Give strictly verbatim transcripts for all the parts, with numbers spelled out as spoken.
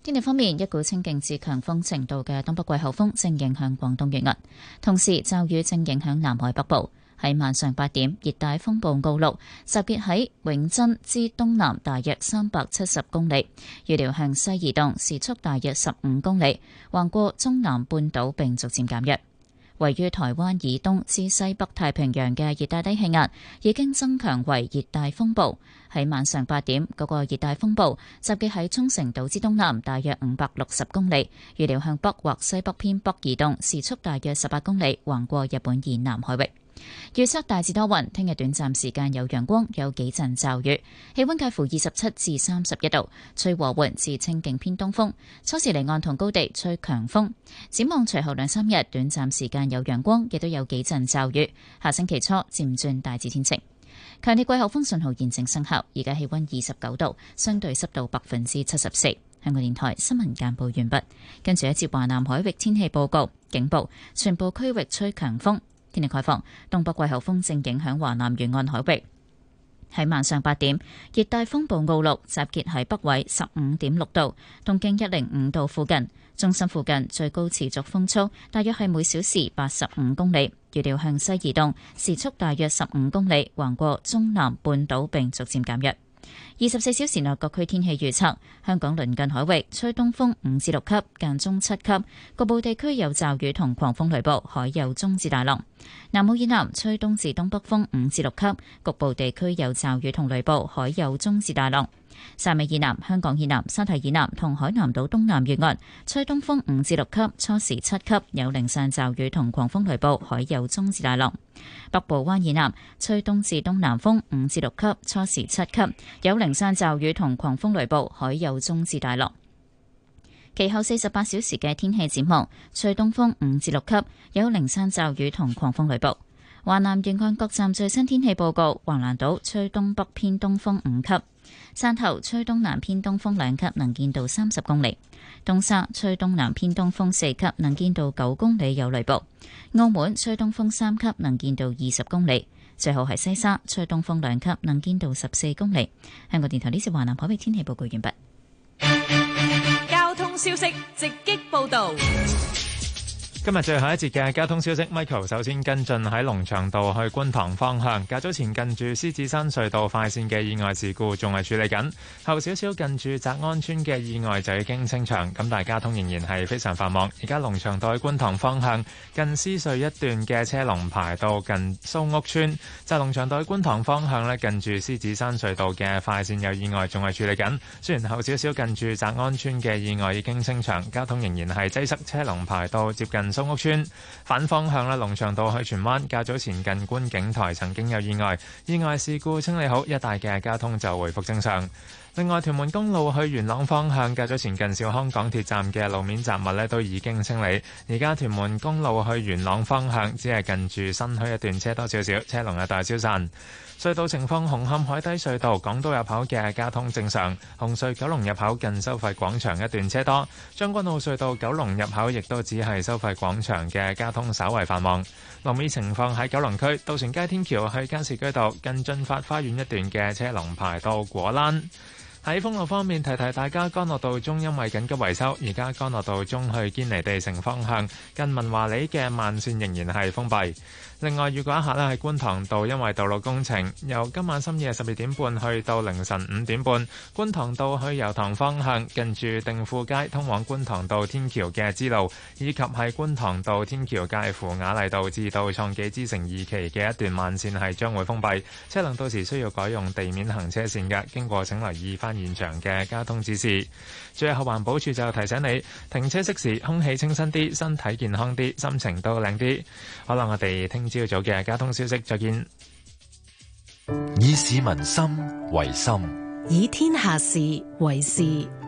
天氣方面，一股清勁至強風程度嘅東北季候風正影響廣東沿岸，同時驟雨正影響南海北部。喺晚上八點，熱帶風暴奧鹿集結喺永珍之東南大約三百七十公里，預料向西移動，時速大約十五公里，橫過中南半島並逐漸減弱。位於台灣以東至西北太平洋嘅熱帶低氣壓已經增強為熱帶風暴。喺晚上八點，嗰個熱帶風暴集結喺沖繩島之東南大約五百六十公里，預料向北或西北偏北移動，時速大約十八公里，橫過日本以南海域。預測大致多雲，聽日短暫時間有陽光，有幾陣驟雨，氣溫介乎二十七至三十一度，吹和緩至清勁偏東風，初時離岸同高地吹強風。展望隨後兩三日，短暫時間有陽光，亦都有幾陣驟雨。下星期初漸轉大致天晴。強烈季候風信號現正生效，而家氣溫二十九度，相對濕度百分之七十四。香港電台新聞簡報完畢，跟住一節華南海域天氣報告，警報，全部區域吹強風。天氣概況，東北季候風正影響華南沿岸海域。喺晚上八點，熱帶風暴奧鹿集結喺北緯十五點六度，東經一零五度附近，中心附近最高持續風速大約係每小時八十五公里，預料向西移動，時速大約十五公里，橫過中南半島並逐漸減弱。二十四小時內各區天氣預測：香港鄰近海域吹東風五至六級，間中七級，局部地區有驟雨同狂風雷暴，海有中至大浪。南澳以南吹東至東北風五至六級，局部地區有驟雨同雷暴，海有中至大浪。汕尾以南、香港以南、沙堤以南同海南島東南沿岸吹東風五至六級，初時七級，有零散驟雨同狂風雷暴，海有中至大浪。北部灣以南吹東至東南風五至六級，初時七級，有零散驟雨同狂風雷暴，海有中至大浪。其後四十八小時嘅天氣展望，吹東風五至六級，有零散驟雨同狂風雷暴。華南沿岸各站最新天氣報告：橫瀾島吹東北偏東風五級，汕頭吹東南偏東風兩級，能見度三十公里；東沙吹東南偏東風四級，能見度九公里，有雷暴；澳門吹東風三級，能見度二十公里；最後係西沙吹東風兩級，能見度十四公里。香港電台呢次華南海域天氣報告完畢。 交通消息直擊報道。 今日最後一節嘅交通消息 ，Michael 首先跟進喺龍翔道去觀塘方向，較早前近住獅子山隧道快線嘅意外事故仲係處理緊，後少少近住澤安村嘅意外就已經清場，咁但係交通仍然係非常繁忙。而家龍翔道去觀塘方向近獅隧一段嘅車龍排到近蘇屋村，就係龍翔道去觀塘方向呢，近住獅子山隧道嘅快線有意外仲係處理緊，雖然後少少近住澤安村嘅意外已經清場，交通仍然係擠塞，車龍排到接近蘇屋村。反方向咧，龍翔道去荃灣較早前近觀景台曾經有意外，意外事故清理好，一帶嘅交通就回復正常。另外，屯門公路去元朗方向較早前近兆康港鐵站嘅路面雜物咧都已經清理，而家屯門公路去元朗方向只係近住新墟一段車多少少，車龍有大消散。隧道情況：紅磡海底隧道港島入口嘅交通正常，紅隧九龍入口近收費廣場一段車多，將軍澳隧道九龍入口亦都只係收費廣場嘅交通稍為繁忙。路面情況喺九龍區渡船街天橋去加士居道近駿發花園一段嘅車龍排到果欄。喺封路方面，提提大家，干諾道中因為緊急維修，而家干諾道中去堅尼地城方向近文華里嘅慢線仍然係封閉。另外，預告一下咧，喺觀塘道因為道路工程，由今晚深夜十二點半去到凌晨五點半，觀塘道去油塘方向近住定富街通往觀塘道天橋嘅支路，以及喺觀塘道天橋介乎雅麗道至到創紀之城二期嘅一段慢線係將會封閉，車輛到時需要改用地面行車線嘅，經過請留意翻現場嘅交通指示。最後，環保署就提醒你，停車熄時，空氣清新啲，身體健康啲，心情都靚啲。好啦，我哋聽朝早嘅交通消息，再見。 以市民心為心， 以天下事為事。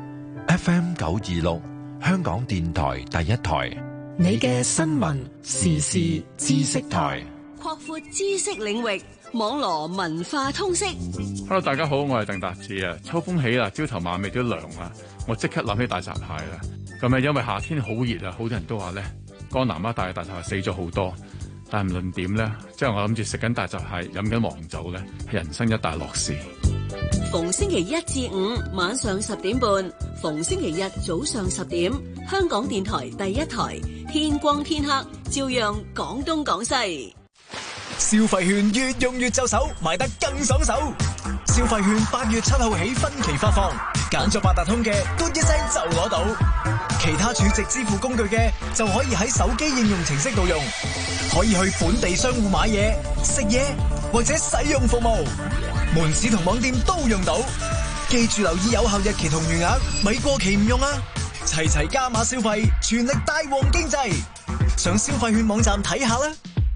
F M 九二六，香港電台第一台， 你嘅新聞時事知識台， 擴闊知識領域，網羅文化通識。 Hello， 大家好，我係鄧達志啊。秋風起啦，朝頭晚味都涼啦，我即刻諗起大閘蟹啦。咁啊，因為夏天好熱啊，好多人都話咧，江南一帶嘅大閘蟹死咗好多。但係唔論點咧，即係我諗住食緊大閘蟹，飲緊黃酒咧，係人生一大樂事。 逢星期一至五晚上十點半，逢星期日早上十點，香港電台第一台，天光天黑，照樣講東講西。 消費券越用越就手，買得更爽手。消費券八月七號起分期發放，揀咗八達通嘅，嘟一聲就攞到；其他儲值支付工具嘅，就可以喺手機應用程式度用，可以去本地商戶買嘢、食嘢或者使用服務，門市同網店都用到。記住留意有效日期同餘額，咪過期唔用啊！齊齊加碼消費，全力帶旺經濟，上消費券網站睇下啦。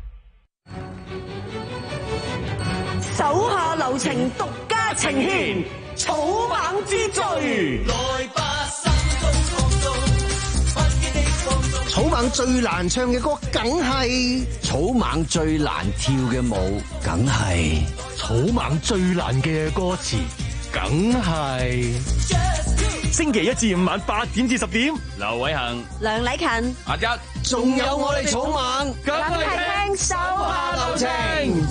手下留情，獨家呈現草蜢之最。來吧，心中創造，不羈的創造。草蜢最難唱嘅歌，梗係草蜢最難跳嘅舞，梗係草蜢最難嘅歌詞，梗係。星期一至五晚八點至十點，劉偉恒、 梁禮勤、 阿一，仲有我哋草蜢，梗係聽手下留情。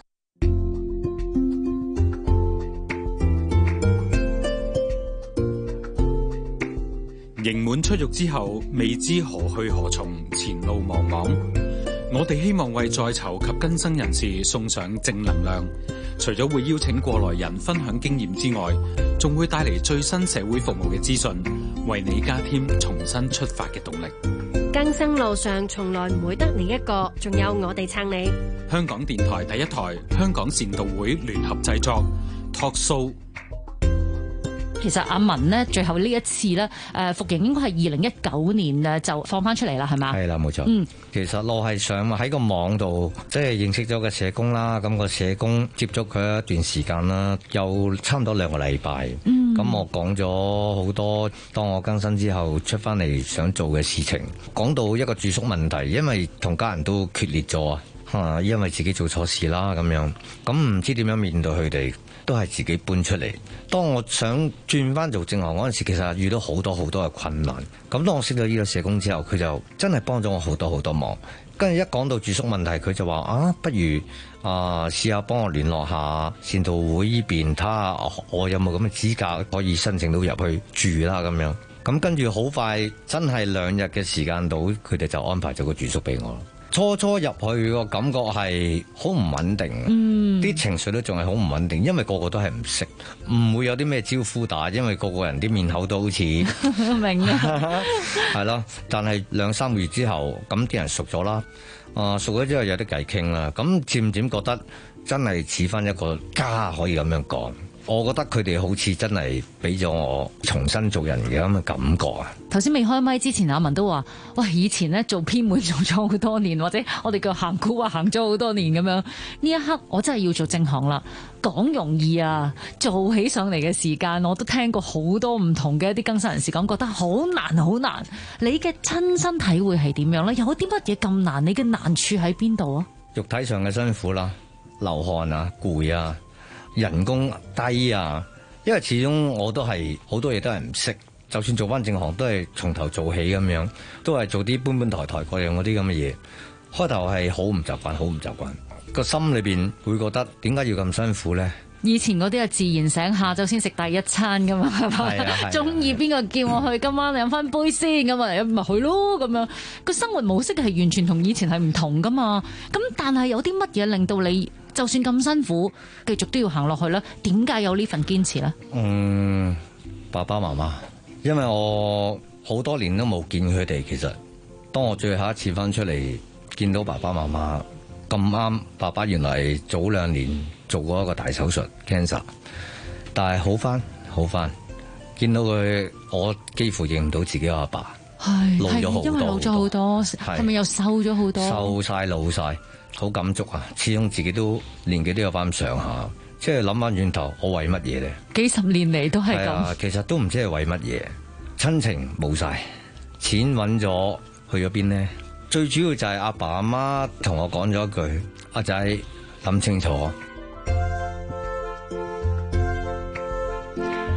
刑滿出獄之後，未知何去何從，前路茫茫。我哋希望為在囚及更生人士送上正能量，除咗會邀請過來人分享經驗之外，仲會帶嚟最新社會服務嘅資訊，為你加添重新出發嘅動力。 更生路上從來唔會得你一個，仲有我哋撐你。 香港電台第一台，香港善導會聯合製作 Talk Show。 其實阿文呢，最後呢一次咧，誒服刑應該係二零一九年誒就放翻出嚟啦，係嘛？ 係啦，冇錯。 嗯，其實我係想喺個網度，即係認識咗個社工啦。咁個社工接觸佢一段時間啦，有差唔多兩個禮拜。嗯，咁我講咗好多，當我更新之後出翻嚟想做嘅事情，講到一個住宿問題，因為同家人都決裂咗啊，嚇，因為自己做錯事啦咁樣，咁唔知點樣面對佢哋。都係自己搬出嚟。當我想轉翻做正行嗰陣時，其實遇到好多好多嘅困難。咁當我識到呢個社工之後，佢就真係幫咗我好多好多忙。跟住一講到住宿問題，佢就話啊，不如啊試下幫我聯絡下善導會呢邊，睇下我有冇咁嘅資格可以申請到入去住啦咁樣。咁跟住好快，真係兩日嘅時間到，佢哋就安排咗個住宿俾我。初初入去個感覺係好唔穩定，啲、嗯、情緒都仲係好唔穩定，因為個個都係唔識，唔會有啲咩招呼打，因為個個人啲面口都好似明啊，係咯。但係兩三個月之後，咁啲人熟咗啦，啊、呃、熟咗之後有啲偈傾啦，咁漸漸覺得真係似翻一個家，可以咁樣講。我覺得佢哋好似真係俾咗我重新做人嘅咁嘅感覺啊！ 頭先未開麥之前，阿文都話：喂，以前咧做編門做咗好多年，或者我哋叫行古話行咗好多年咁樣。呢一刻我真係要做正行啦，講容易啊，做起上嚟嘅時間我都聽過好多唔同嘅一啲更生人士講，覺得好難好難。你嘅親身體會係點樣咧？有啲乜嘢咁難？你嘅難處喺邊度啊？ 肉體上嘅辛苦啦，流汗啊，攰啊。人工低啊，因為始終我都係好多嘢都係唔識，就算做翻正行都係從頭做起咁樣，都係做啲搬搬抬抬各樣嗰啲咁嘅嘢。開頭係好唔習慣，好唔習慣，個心裏邊會覺得點解要咁辛苦咧？ 以前嗰啲係自然醒，下晝先食第一餐噶嘛，係嘛？中意邊個叫我去，今晚飲翻杯先咁啊，咪去咯咁樣。個生活模式係完全同以前係唔同噶嘛。咁但係有啲乜嘢令到你就算咁辛苦，繼續都要行落去咧？點解有呢份堅持咧？ 嗯，爸爸媽媽，因為我好多年都冇見佢哋。其實當我最後一次翻出嚟見到爸爸媽媽，咁啱爸爸原來早兩年做過一個大手術 cancer， 但係好翻好翻，見到佢我幾乎認唔到自己阿爸， 係老咗好多， 因為老咗好多，係咪又瘦咗好多？ 瘦晒老晒。好感觸啊！始終自己都年紀都有翻咁上下，即係諗翻轉頭，我為乜嘢咧？ 幾十年嚟都係咁。 啊，其實都唔知係為乜嘢，親情冇晒，錢揾咗去咗邊呢？最主要就係阿爸阿媽同我講咗一句：阿仔諗清楚。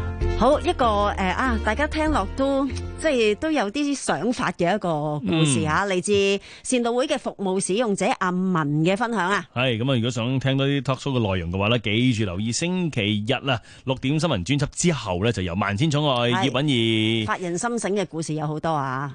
好一個誒、呃、啊！大家聽落都即係都有啲想法嘅一個故事嚇，嚟、嗯、自善導會嘅服務使用者阿文嘅分享啊。 係咁啊！如果想聽多啲 talk show 嘅內容嘅話咧，記住留意星期日啊六點新聞專輯之後咧，就由萬千寵愛葉韻儀發人心醒嘅故事有好多啊！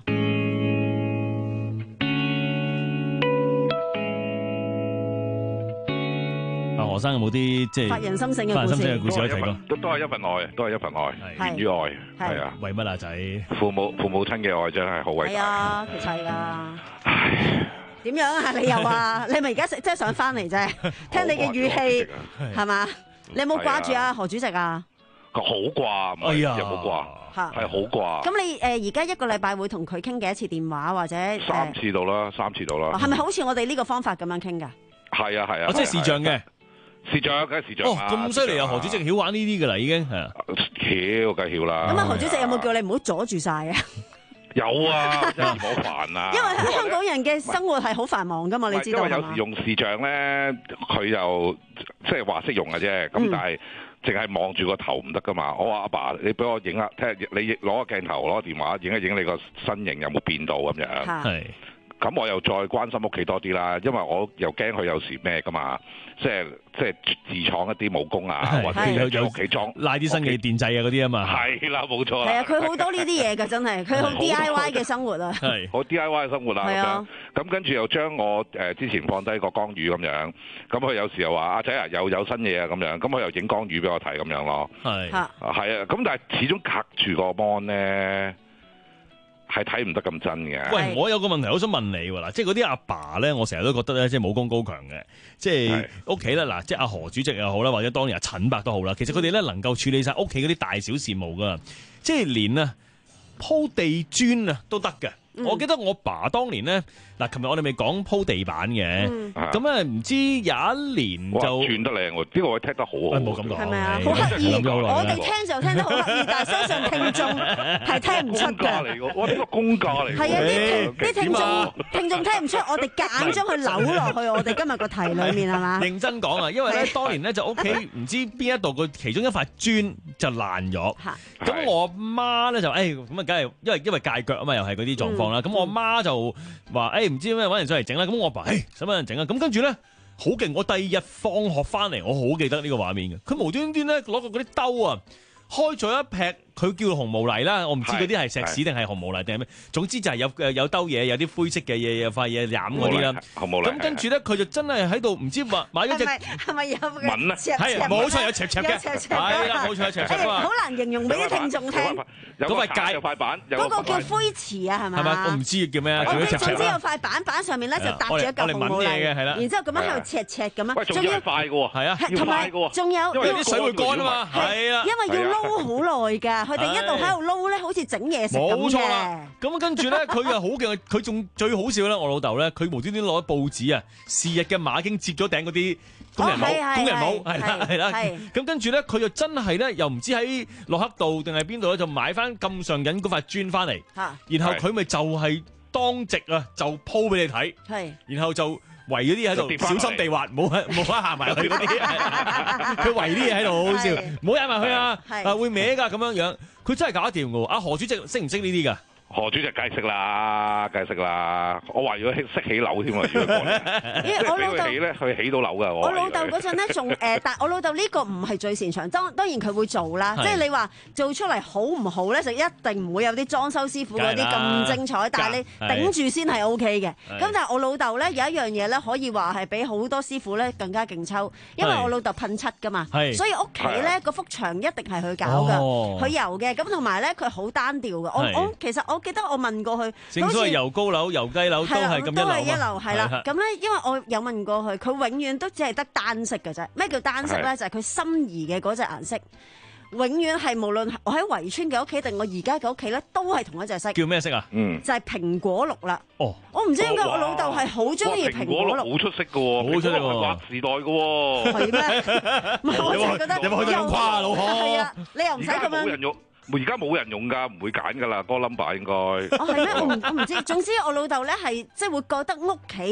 阿何生有冇啲即係發人心醒嘅發人心醒嘅故事可以提供？ 都都係一份愛，都係一份愛，源於愛，係啊。 為乜啊仔？ 父母父母親嘅愛真係好偉大。 係啊，其實係啊。點樣啊？你又話你咪而家即係想翻嚟啫？聽你嘅語氣係嘛？你有冇掛住阿何主席啊？ 好掛，唔係有冇掛？係好掛。 咁你誒而家一個禮拜會同佢傾幾多次電話或者？ 三次到啦，三次到啦。 係咪好似我哋呢個方法咁樣傾㗎？ 係啊係啊。 即係視像嘅。 視像梗係視像啦。 哦，咁犀利啊！何主席曉玩呢啲㗎啦，已經係啊。 曉梗係曉啦。 咁啊，何主席有冇叫你唔好阻住晒啊？ 有啊，真係唔好煩啊！ 因為香港人嘅生活係好繁忙㗎嘛，你知道嘛？ 因為有時用視像咧，佢又即係話識用嘅啫。咁但係淨係望住個頭唔得㗎嘛。我話阿爸，你俾我影下，聽你攞個鏡頭攞個電話影一影你個身形有冇變到咁樣。係。咁我又再關心屋企多啲啦，因為我又驚佢有時咩㗎嘛，即係即係自創一啲武功啊，或者有屋企裝拉啲新嘅電掣啊嗰啲啊嘛。 係啦，冇錯啦。 係啊，佢好多呢啲嘢㗎，真係佢好 D I Y 嘅生活啊。 係好 D I Y 嘅生活啊。係啊。咁跟住又將我誒之前放低個江魚咁樣，咁佢有時又話阿仔啊，又有新嘢啊咁樣，咁佢又影江魚俾我睇咁樣咯。係。係啊，咁但係始終隔住個 mon 咧。係睇唔得咁真嘅。 喂，我有個問題好想問你喎，嗱，即係嗰啲阿爸咧，我成日都覺得咧，即係武功高強嘅，即係屋企咧，嗱，即係阿何主席又好啦，或者當年阿陳伯都好啦，其實佢哋咧能夠處理晒屋企嗰啲大小事務噶，即係連啊鋪地磚啊都得嘅。嗯、我記得我爸當年咧，嗱，琴日我哋咪講鋪地板嘅，咁啊唔知有一年就轉得靚喎，呢個我聽得好好， 冇咁講， 係咪啊？好刻意，我哋聽就聽得好刻意，但係相信聽眾係聽唔出㗎。 嚟㗎，哇！呢個公價嚟㗎。 係啊，啲啲聽眾聽眾聽唔出，我哋夾硬將佢扭落去我哋今日個題裡面係嘛？ 認真講啊，因為咧當年咧就屋企唔知邊一度個其中一塊磚就爛咗，咁我媽咧就誒咁啊，梗係因為因為戒腳啊嘛，又係嗰啲狀況。咁、嗯、我媽就話：誒唔知咩揾人上嚟整啦。咁我阿爸誒使乜人整啊？咁跟住咧好勁！我第二日放學翻嚟，我好記得呢個畫面嘅。佢無端端咧攞個嗰啲兜啊，開咗一劈。佢叫紅毛泥啦，我唔知嗰啲係石屎定係紅毛泥定係咩。總之就係有誒有兜嘢，有啲灰色嘅嘢，有塊嘢染嗰啲啦。紅毛泥。咁跟住咧，佢就真係喺度唔知買買咗隻係咪有嘅？ 紋啊， 係冇錯有赤赤嘅，係啦冇錯有赤赤㗎嘛。 好難形容俾啲聽眾聽。 嗰塊界有塊板， 嗰個叫灰瓷啊，係咪？ 係咪？我唔知叫咩啊。 總之有塊板，板上面咧就搭住一嚿紅毛泥嘅，係啦。然之後咁樣喺度赤赤咁樣。 喂，仲要快嘅喎，係啊， 同埋仲有因為啲水會乾啊嘛，係啦。 因為要撈好耐㗎，佢哋一路喺度撈咧，好似整嘢食咁嘅。冇錯啦。 咁跟住咧，佢又好勁，佢仲最好笑咧。我老豆咧，佢無端端攞報紙啊，是日嘅馬經接咗頂嗰啲工人帽，工人帽係啦係啦。咁跟住咧，佢就真係咧，又唔知喺駱克道定係邊度咧，就買翻咁上癮嗰塊磚翻嚟。然後佢咪就係當值啊，就鋪俾你睇。係。然後就圍嗰啲喺度，小心地滑，冇冇得行埋去嗰啲。佢圍啲嘢喺度，好好笑，唔好踩埋去啊！啊會歪㗎咁樣樣，佢真係搞得掂㗎喎。阿何主席識唔識呢啲㗎？ 何主席梗係識啦，梗係識啦。我話如果識起樓添啊，如果講我老豆起咧，佢起到樓㗎。 我老豆嗰陣咧仲誒，但我老豆呢個唔係最擅長。當當然佢會做啦，即係你話做出嚟好唔好咧，就一定唔會有啲裝修師傅嗰啲咁精彩。但係你頂住先係 O K 嘅。咁但係我老豆咧有一樣嘢咧，可以話係比好多師傅咧更加勁抽，因為我老豆噴漆㗎嘛，所以屋企咧嗰幅牆一定係佢搞㗎，佢油嘅。咁同埋咧佢好單調㗎。我我其實我。我記得我問過佢， 正所謂油高樓、油雞樓都係咁一流。 都係一流，係啦。咁咧，因為我有問過佢，佢永遠都只係得單色嘅啫。咩叫單色咧？就係佢心儀嘅嗰隻顏色，永遠係無論我喺圍村嘅屋企定我而家嘅屋企咧，都係同一隻色。 叫咩色啊？ 嗯，就係蘋果綠啦。 哦， 我唔知點解我老豆係好中意蘋果綠， 好出色嘅喎， 好出色喎， 劃時代嘅喎。 係咩？唔係，我就係覺得有冇去到咁誇啊，老婆？ 係啊，你又唔使咁樣。 而家冇人用㗎，唔會揀㗎啦，嗰個 number 應該。 哦，係咩？我唔我唔知。總之我老豆咧係即係會覺得屋企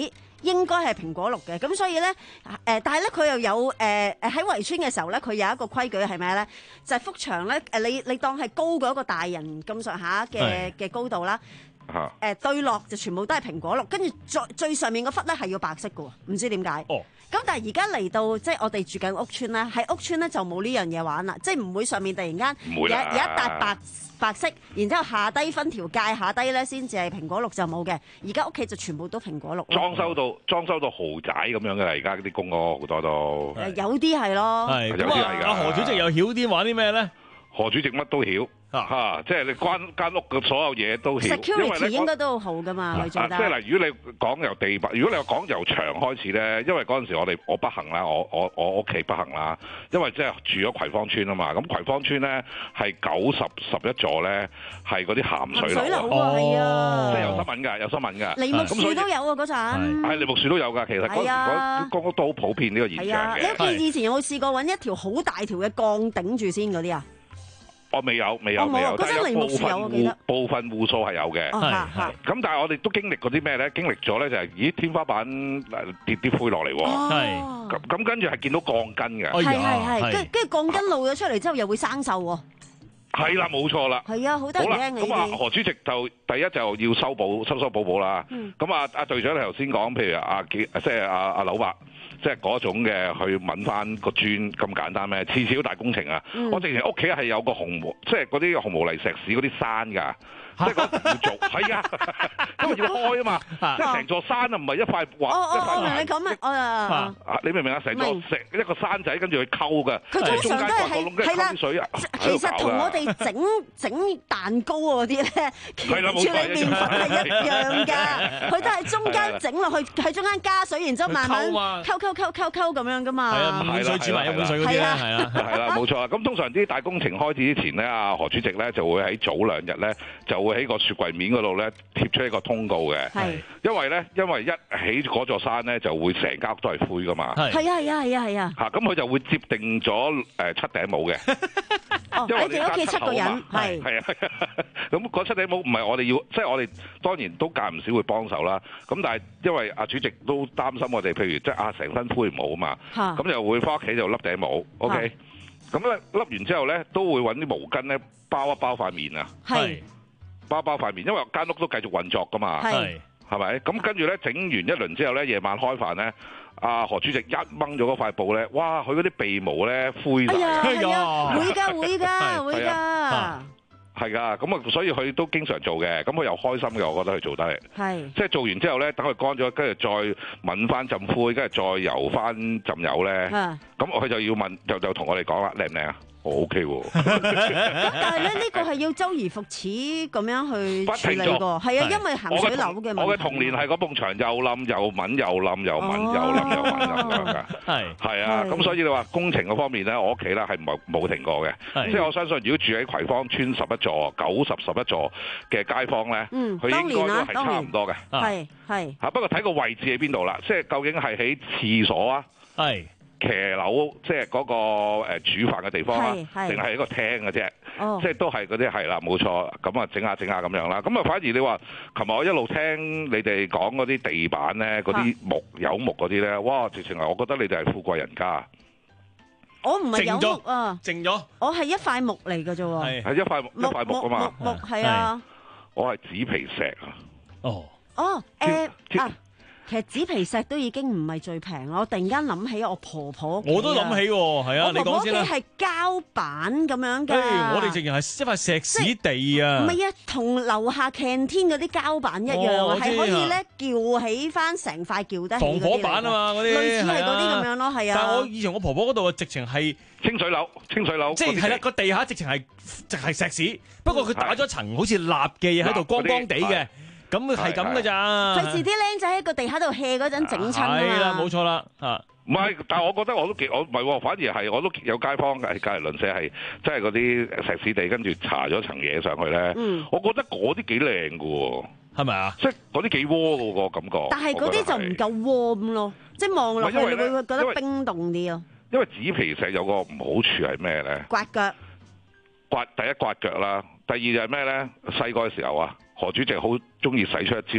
應該係蘋果綠嘅。咁所以咧誒、呃，但係咧佢又有誒誒喺圍村嘅時候咧，佢有一個規矩係咩咧？就係、是、幅牆咧誒，你你當係高過一個大人咁上下嘅嘅高度啦。誒、呃、對落就全部都係蘋果綠，跟住最最上面嗰忽咧係要白色嘅喎，唔知點解。哦。咁但係而家嚟到即係我哋住緊屋村咧，喺屋村咧就冇呢樣嘢玩啦，即係唔會上面突然間有有一笪白白色，然之後下低分條界下低咧先至係蘋果綠就冇嘅。而家屋企就全部都蘋果綠。裝修到裝修到豪宅咁樣嘅啦，而家啲公屋好多都。誒有啲係咯。係。有啲係㗎。阿何主席又曉啲玩啲咩咧？何主席乜都曉。嚇、啊！即係你關間屋嘅所有嘢都曉， security 應該都好噶嘛，佢做得。即係嗱，如果你講由地板，如果你話講由牆開始咧，因為嗰陣時我哋我不幸啦，我我我屋企不幸啦，因為即係住咗葵芳村啊嘛，咁葵芳村咧係九十十一座咧係嗰啲鹹水樓。水樓啊，係啊，即係有新聞㗎，有新聞㗎。梨木樹都有啊，嗰陣。係梨木樹都有㗎，其實嗰嗰公屋都好普遍呢個現象嘅。 你屋企以前有冇試過揾一條好大條嘅鋼頂住先嗰啲啊？ 我未有，未有，未有。但係有部分戶部分戶數係有嘅。係係。咁但係我哋都經歷過啲咩咧？經歷咗咧就係，咦天花板跌啲灰落嚟喎。係。咁咁跟住係見到鋼筋嘅。 係係係。跟跟住鋼筋露咗出嚟之後，又會生鏽喎。 係啦，冇錯啦。係啊，好得人驚你。好啦，咁啊何主席就第一就要修補修修補補啦。咁啊阿隊長你頭先講，譬如阿幾即係阿阿劉伯。即係嗰種嘅去揾翻個磚咁簡單咩？次次都大工程啊！嗯、我之前屋企係有個紅毛，即係嗰啲紅毛泥石屎嗰啲山㗎。即係嗰要做，係啊，因為要開啊嘛，即係成座山啊，唔係一塊畫一塊。我明你講乜，我啊，你明唔明啊？成座成一個山仔，跟住去溝嘅，佢通常都係係啦。其實同我哋整整蛋糕嗰啲咧，處理麵粉係一樣㗎。佢都係中間整落去，喺中間加水，然之後慢慢溝溝溝溝溝咁樣㗎嘛。係啊，滿水煮埋一碗水嗰啲咧，係啊，係啦，冇錯啦。咁通常啲大工程開始之前咧，阿何主席咧就會喺早兩日咧就會喺個雪櫃面嗰度咧貼出一個通告嘅，因為咧，因為一起嗰座山咧就會成間屋都係灰噶嘛，係啊係啊係啊係啊，嚇咁佢就會接定咗誒七頂帽嘅，哦，因為我哋屋企七個人，係係啊，咁嗰七頂帽唔係我哋要，即係我哋當然都間唔少會幫手啦，咁但係因為阿主席都擔心我哋，譬如即係啊成身灰唔好啊嘛，咁就會翻屋企就笠頂帽 ，OK，咁咧笠完之後咧都會揾啲毛巾咧包一包塊面啊，係。包包塊面，因為間屋都繼續運作噶嘛，係係咪？咁跟住咧整完一輪之後咧，夜晚開飯咧，阿何主席一掹咗嗰塊布咧，哇！佢嗰啲鼻毛咧灰晒，係啊，會㗎會㗎會㗎，係㗎。咁啊，所以佢都經常做嘅，咁佢又開心嘅，我覺得佢做得係，係即係做完之後咧，等佢乾咗，跟住再抿翻浸灰，跟住再油翻浸油咧，咁佢就要問，就就同我哋講啦，靚唔靚啊？我 OK 喎，咁但係咧呢個係要周而復始咁樣去處理個，係啊，因為鹹水樓嘅問題。我嘅童年係嗰埲牆又冧又抿又冧又抿又冧又抿咁樣㗎，係係啊，咁所以你話工程嗰方面咧，我屋企咧係冇冇停過嘅，即係我相信如果住喺葵芳村十一座九十十一座嘅街坊咧，佢應該都係差唔多嘅，係係嚇，不過睇個位置喺邊度啦，即係究竟係喺廁所啊，係。騎樓即係嗰個誒煮飯嘅地方啊，定係一個廳嘅啫，哦、即係都係嗰啲係啦，冇錯。咁啊整下整下咁樣啦。咁啊反而你話，琴日我一路聽你哋講嗰啲地板咧，嗰啲木有木嗰啲咧，哇！直情係我覺得你哋係富貴人家。我唔係有木啊，淨咗。我係一塊木嚟嘅啫喎，係一塊木一塊木啊嘛，木係啊。我係紙皮石啊。哦。哦，誒啊。其實紙皮石都已經唔係最平，我突然間諗起我婆婆，我都諗起喎，係啊，你講先啦。我婆婆屋企係膠板咁樣㗎，我哋直情係一塊石屎地啊。唔係啊，同樓下 canteen 嗰啲膠板一樣啊，係可以咧撬起翻成塊撬得起嗰啲。防火板啊嘛，嗰啲類似係嗰啲咁樣咯，係啊。但係我以前我婆婆嗰度啊，直情係清水樓，清水樓，即係係啦，個地下直情係就係石屎，不過佢打咗層好似蠟嘅嘢喺度，光光地嘅。咁係咁嘅咋？費事啲僆仔喺個地下度 hea 嗰陣整親啊嘛！係啦，冇錯啦，嚇。唔係，但係我覺得我都幾，我唔係喎，反而係我都有街坊係隔離鄰舍係，即係嗰啲石屎地，跟住搽咗層嘢上去咧。嗯。我覺得嗰啲幾靚嘅喎，係咪啊？即係嗰啲幾窩嘅個感覺。但係嗰啲就唔夠 warm 咯，即係望落去你會覺得冰凍啲咯。因為紙皮石有個唔好處係咩咧？刮腳。刮第一刮腳啦，第二就係咩咧？細個嘅時候啊。何主席好中意使出一招，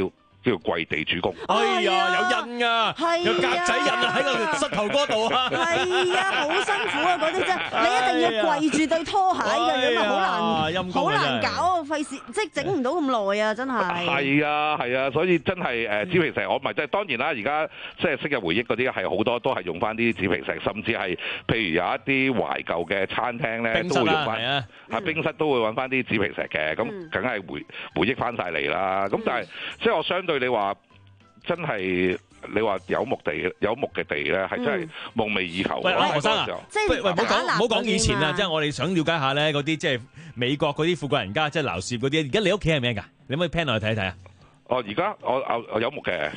叫跪地主公。 哎呀，有印啊，有格仔印啊喺個膝頭嗰度啊。 係啊，好辛苦啊嗰啲真，你一定要跪住對拖鞋嘅，咁啊好難，好難搞，費事即係整唔到咁耐啊，真係。 係啊係啊，所以真係誒紙皮石，我唔係即係當然啦，而家即係昔日回憶嗰啲係好多都係用翻啲紙皮石，甚至係譬如有一啲懷舊嘅餐廳咧，都會用翻啊，啊冰室都會揾翻啲紙皮石嘅，咁梗係回回憶翻晒嚟啦。咁但係即係我相對你話真係。你話有木地有木嘅地咧，係真係夢寐以求。 喂，何生啊， 即係喂，唔好講唔好講以前啊，即係我哋想了解下咧，嗰啲即係美國嗰啲富貴人家，即係撈涉嗰啲。而家你屋企係咩㗎？你可唔可以 pan 落去睇一睇啊？哦，而家我我我有木嘅。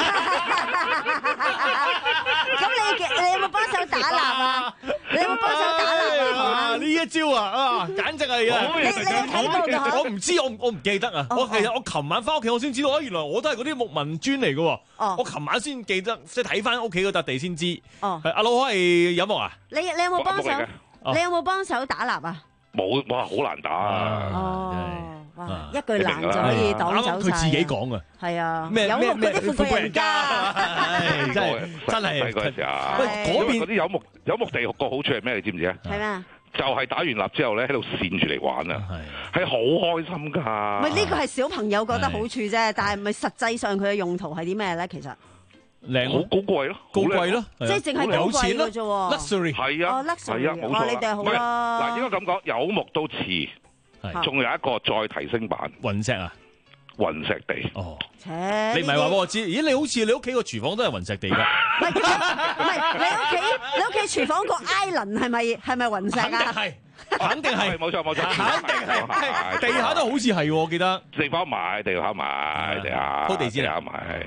咁你你有冇幫手打蠟啊？你有冇幫手打蠟啊？ 呢一招啊啊，簡直係啊！ 你你睇過㗎？ 我唔知，我我唔記得啊！我其實我琴晚翻屋企，我先知道啊，原來我都係嗰啲木紋磚嚟嘅。哦，我琴晚先記得，即係睇翻屋企嗰笪地先知。哦，阿老開係有木啊？ 你你有冇幫手？你有冇幫手打蠟啊？ 冇，哇，好難打啊！ 哦。哇！一句難就可以擋走晒。 佢自己講啊， 係啊， 咩有木嗰啲富貴人家， 真係真係細個嗰時啊！ 喂，嗰邊嗰啲有木有木地個好處係咩？你知唔知啊？ 係咩？ 就係打完蠟之後咧，喺度跣住嚟玩啊，係好開心㗎。 唔係呢個係小朋友覺得好處啫，但係唔係實際上佢嘅用途係啲咩咧？其實靚好高貴咯， 高貴咯， 即係淨係高貴嘅啫喎。 Luxury 係啊，係啊，冇錯。 你哋好啦。 嗱，應該咁講，有木都似。仲有一個再提升版， 雲石啊， 雲石地。 哦，你唔係話俾我知？咦，你好似你屋企個廚房都係雲石地㗎？ 唔係，唔係，你屋企你屋企廚房個 island 係咪係咪雲石啊？ 肯定係，肯定係， 冇錯冇錯， 肯定係，地下都好似係，我記得。 地方買，地下買，地下鋪地氈嚟買。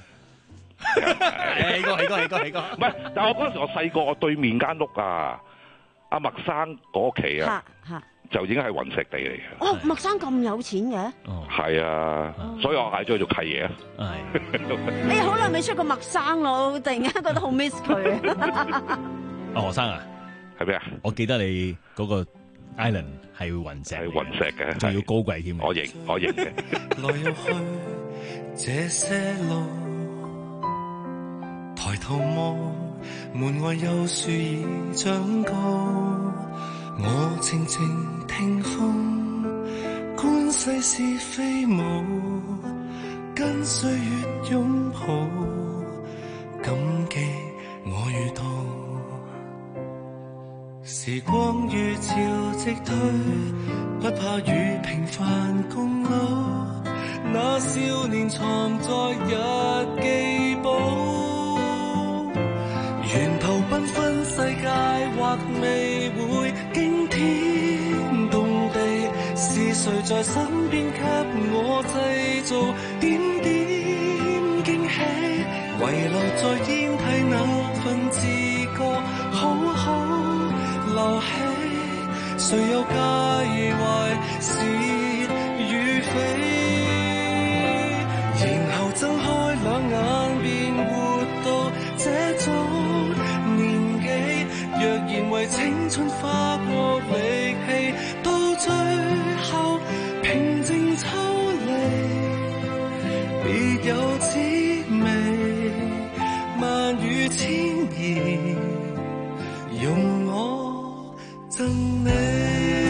起過起過起過起過。 唔係，但係我嗰陣時我細個，我對面間屋啊，阿麥生嗰屋企啊。就已經係雲石地嚟嘅。 哦，麥生咁有錢嘅？ 係啊，所以我嗌咗佢做契爺啊。 你好耐未出過麥生咯，突然間覺得好 miss 佢。 阿何生啊， 係咩啊？ 我記得你嗰個 island 係雲石， 係雲石嘅， 仲要高貴添。 我認，我認嘅。 來又去這些路，抬頭望門外有樹已長高，我靜靜聽風，觀世事非無，跟歲月擁抱，感激我遇到。時光如潮汐退，不怕與平凡共老，那少年藏在日記簿，沿途繽紛世界或未會驚天動地，是誰在身邊給我製造點點驚喜，遺留在煙蒂那份自覺好好留起，誰又介懷是與非，然後睜開兩眼便活到這種年紀，若然為青春花過力氣，到最後平靜抽離，別有滋味，萬語千言，用我贈你。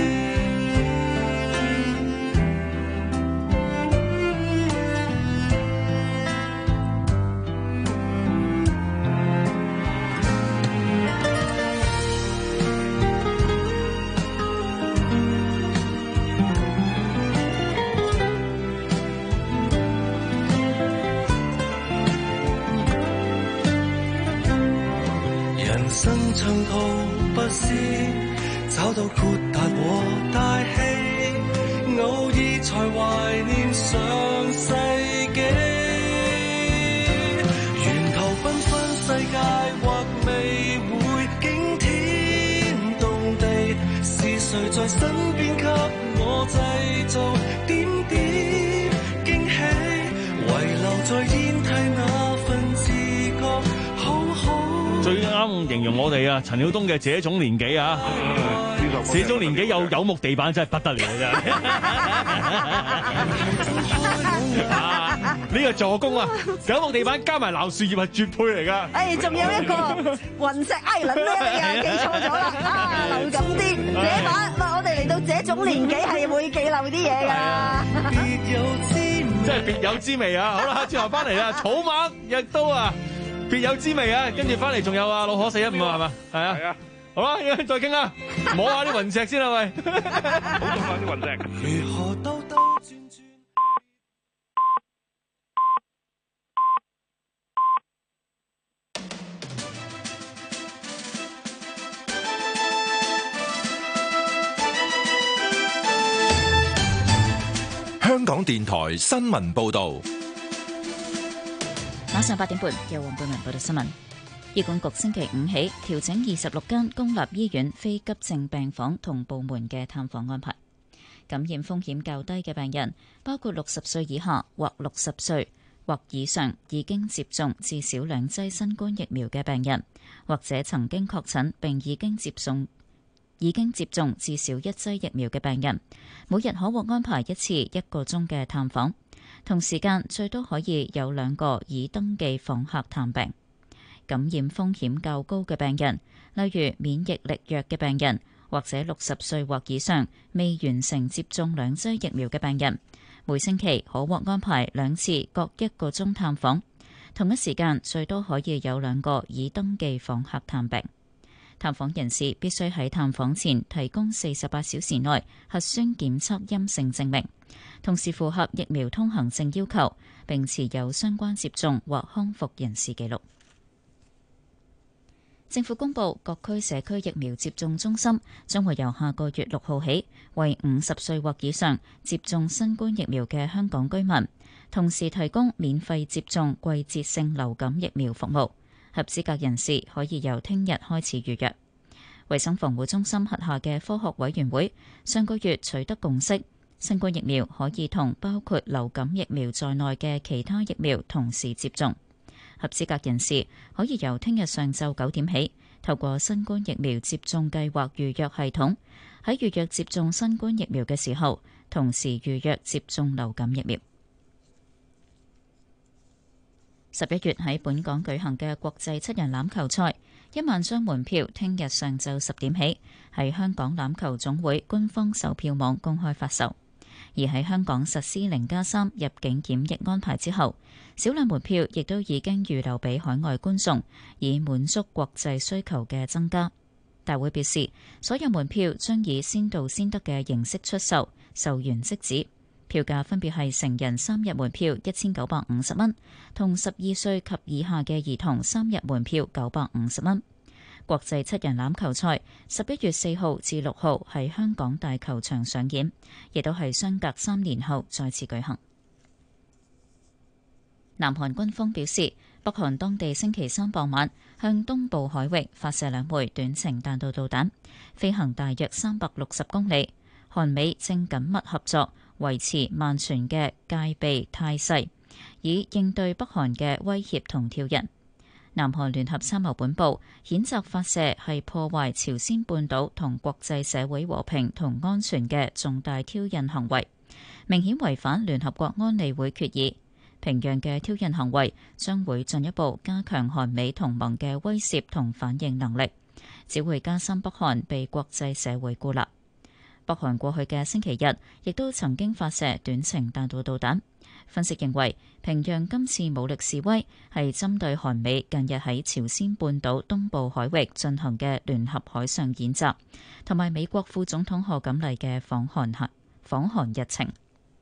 人生長途不思找到豁達和大氣，偶爾才懷念上世紀，沿途繽紛世界或未會驚天動地，是誰在身邊給我製造點點驚喜，遺留在煙蒂那份自覺好好。 最啱形容我哋啊，陳曉東嘅這種年紀啊，這種年紀有有木地板真係不得了真係。 呢個助攻啊，九木地板加埋鬧樹葉係絕配嚟㗎。 誒，仲有一個雲石艾倫咧，你又記錯咗啦！啊，流感啲這把，哇！我哋嚟到這種年紀係會記漏啲嘢㗎啦。 真係別有滋味啊！好啦，之後翻嚟啦，草蜢亦都啊，別有滋味啊！跟住翻嚟仲有啊，老可四一五啊，係嘛？係啊。係啊。好啦，而家再傾啦，摸下啲雲石先啦，喂。 好中意啲雲石。如何兜兜轉轉？ 香港電台新聞報道。 晚上八點半，由黃貝文報道新聞。醫管局星期五起調整二十六間公立醫院非急症病房同部門嘅探訪安排。感染風險較低嘅病人，包括六十歲以下或六十歲或以上已經接種至少兩劑新冠疫苗嘅病人，或者曾經確診並已經接種已經接種至少一劑疫苗嘅病人，每日可獲安排一次一個鐘嘅探訪，同時間最多可以有兩個已登記訪客探病。感染風險較高嘅病人，例如免疫力弱嘅病人，或者六十歲或以上未完成接種兩劑疫苗嘅病人，每星期可獲安排兩次各一個鐘探訪，同一時間最多可以有兩個已登記訪客探病。探訪人士必須喺探訪前提供四十八小時內核酸檢測陰性證明，同時符合疫苗通行證要求，並持有相關接種或康復人士記錄。政府公布，各區社區疫苗接種中心將會由下個月六號起，為五十歲或以上接種新冠疫苗嘅香港居民，同時提供免費接種季節性流感疫苗服務。合資格人士可以由聽日開始預約。衛生防護中心轄下嘅科學委員會上個月取得共識，新冠疫苗可以同包括流感疫苗在內嘅其他疫苗同時接種。合資格人士可以由聽日上晝九點起，透過新冠疫苗接種計劃預約系統，喺預約接種新冠疫苗嘅時候，同時預約接種流感疫苗。十一月喺本港舉行嘅國際七人欖球賽，一萬張門票聽日上晝十點起喺香港欖球總會官方售票網公開發售。而喺香港實施零加三入境檢疫安排之後，少量門票亦都已經預留俾海外觀眾，以滿足國際需求嘅增加。大會表示，所有門票將以先到先得嘅形式出售，售完即止。票價分別係成人三日門票一千九百五十蚊，同十二歲及以下嘅兒童三日門票九百五十蚊。國際七人欖球賽十一月四號至六號喺香港大球場上演，亦都係相隔三年後再次舉行。南韓軍方表示，北韓當地星期三傍晚向東部海域發射兩枚短程彈道導彈，飛行大約三百六十公里。韓美正緊密合作，維持萬全嘅戒備態勢，以應對北韓嘅威脅同挑釁。南韓聯合參謀本部譴責發射係破壞朝鮮半島同國際社會和平同安全嘅重大挑釁行為，明顯違反聯合國安理會決議。平壤嘅挑釁行為將會進一步加強韓美同盟嘅威懾同反應能力，只會加深北韓被國際社會孤立。北韓過去嘅星期日亦都曾經發射短程彈道導彈。分析認為，平壤今次武力示威係針對韓美近日喺朝鮮半島東部海域進行嘅聯合海上演習，同埋美國副總統賀錦麗嘅訪韓行訪韓日程。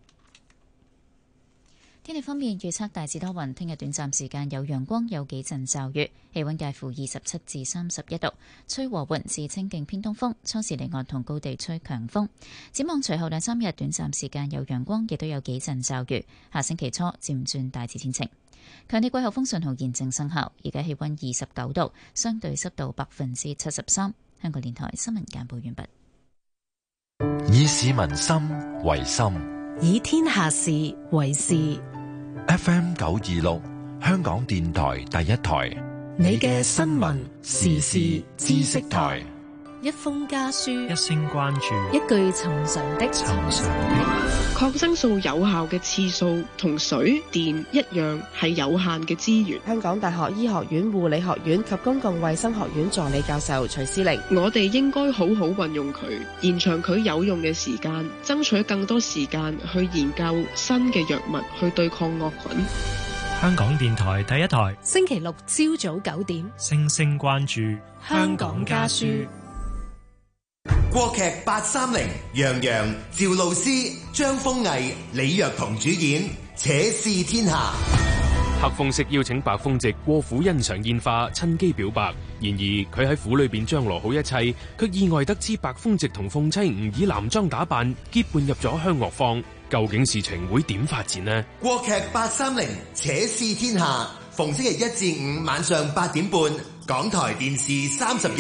天氣方面預測大致多雲，聽日短暫時間有陽光，有幾陣驟雨，氣溫介乎二十七至三十一度，吹和緩至清勁偏東風，初時離岸同高地吹強風。展望隨後兩三日短暫時間有陽光，亦都有幾陣驟雨。下星期初漸轉大致天晴。強烈季候風信號現正生效，而家氣溫二十九度，相對濕度百分之七十三。香港電台新聞簡報完畢。以市民心為心， 以天下事為事。 F M 九二六，香港電台第一台， 你嘅新聞時事知識台。 一封家書， 一聲關注， 一句尋常的尋常的。 抗生素有效嘅次數同水電一樣係有限嘅資源。 香港大學醫學院護理學院及公共衛生學院助理教授徐思玲， 我哋應該好好運用佢，延長佢有用嘅時間，爭取更多時間去研究新嘅藥物去對抗惡菌。 香港電台第一台， 星期六朝早九點， 星星關注香港家書。 國劇八三零，楊洋、趙露思、張豐毅、李若彤主演《且試天下》。 黑鳳息邀請白鳳夕過府欣賞煙花，趁機表白。然而佢喺府裏邊張羅好一切，卻意外得知白鳳夕同鳳妻誤以男裝打扮結伴入咗香樂坊。究竟事情會點發展呢？ 國劇八三零，《且試天下》，逢星期一至五晚上八點半，港台電視三十日。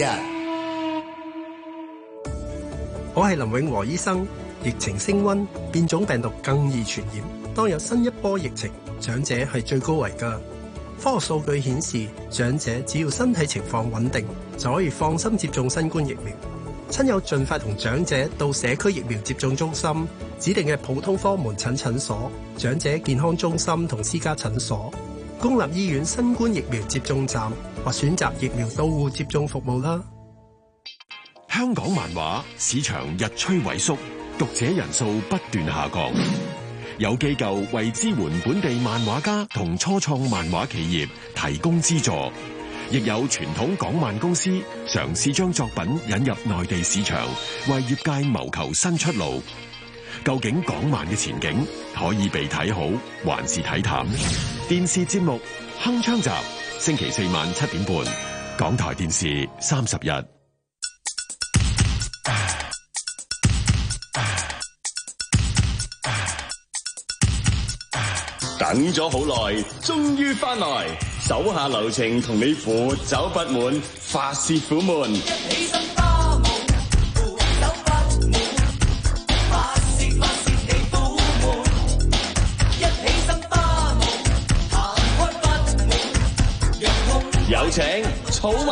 我係林永和醫生。疫情升溫，變種病毒更易傳染。當有新一波疫情，長者係最高危㗎。科學數據顯示，長者只要身體情況穩定，就可以放心接種新冠疫苗。親友盡快同長者到社區疫苗接種中心、指定嘅普通科門診診所、長者健康中心同私家診所、公立醫院新冠疫苗接種站或選擇疫苗到戶接種服務啦。 香港漫畫市場日趨萎縮，讀者人數不斷下降。有機構為支援本地漫畫家同初創漫畫企業提供資助，亦有傳統港漫公司嘗試將作品引入內地市場，為業界謀求新出路。究竟港漫嘅前景可以被睇好，還是睇淡？電視節目《鏗鏘集》，星期四晚七點半，港台電視三十日。 等咗好耐，終於翻來，手下留情，同你扶走不滿，發泄苦悶。一起身花舞，扶走不滿，發泄發泄地苦悶。一起身花舞，彈開不滿，讓空。有請草蜢。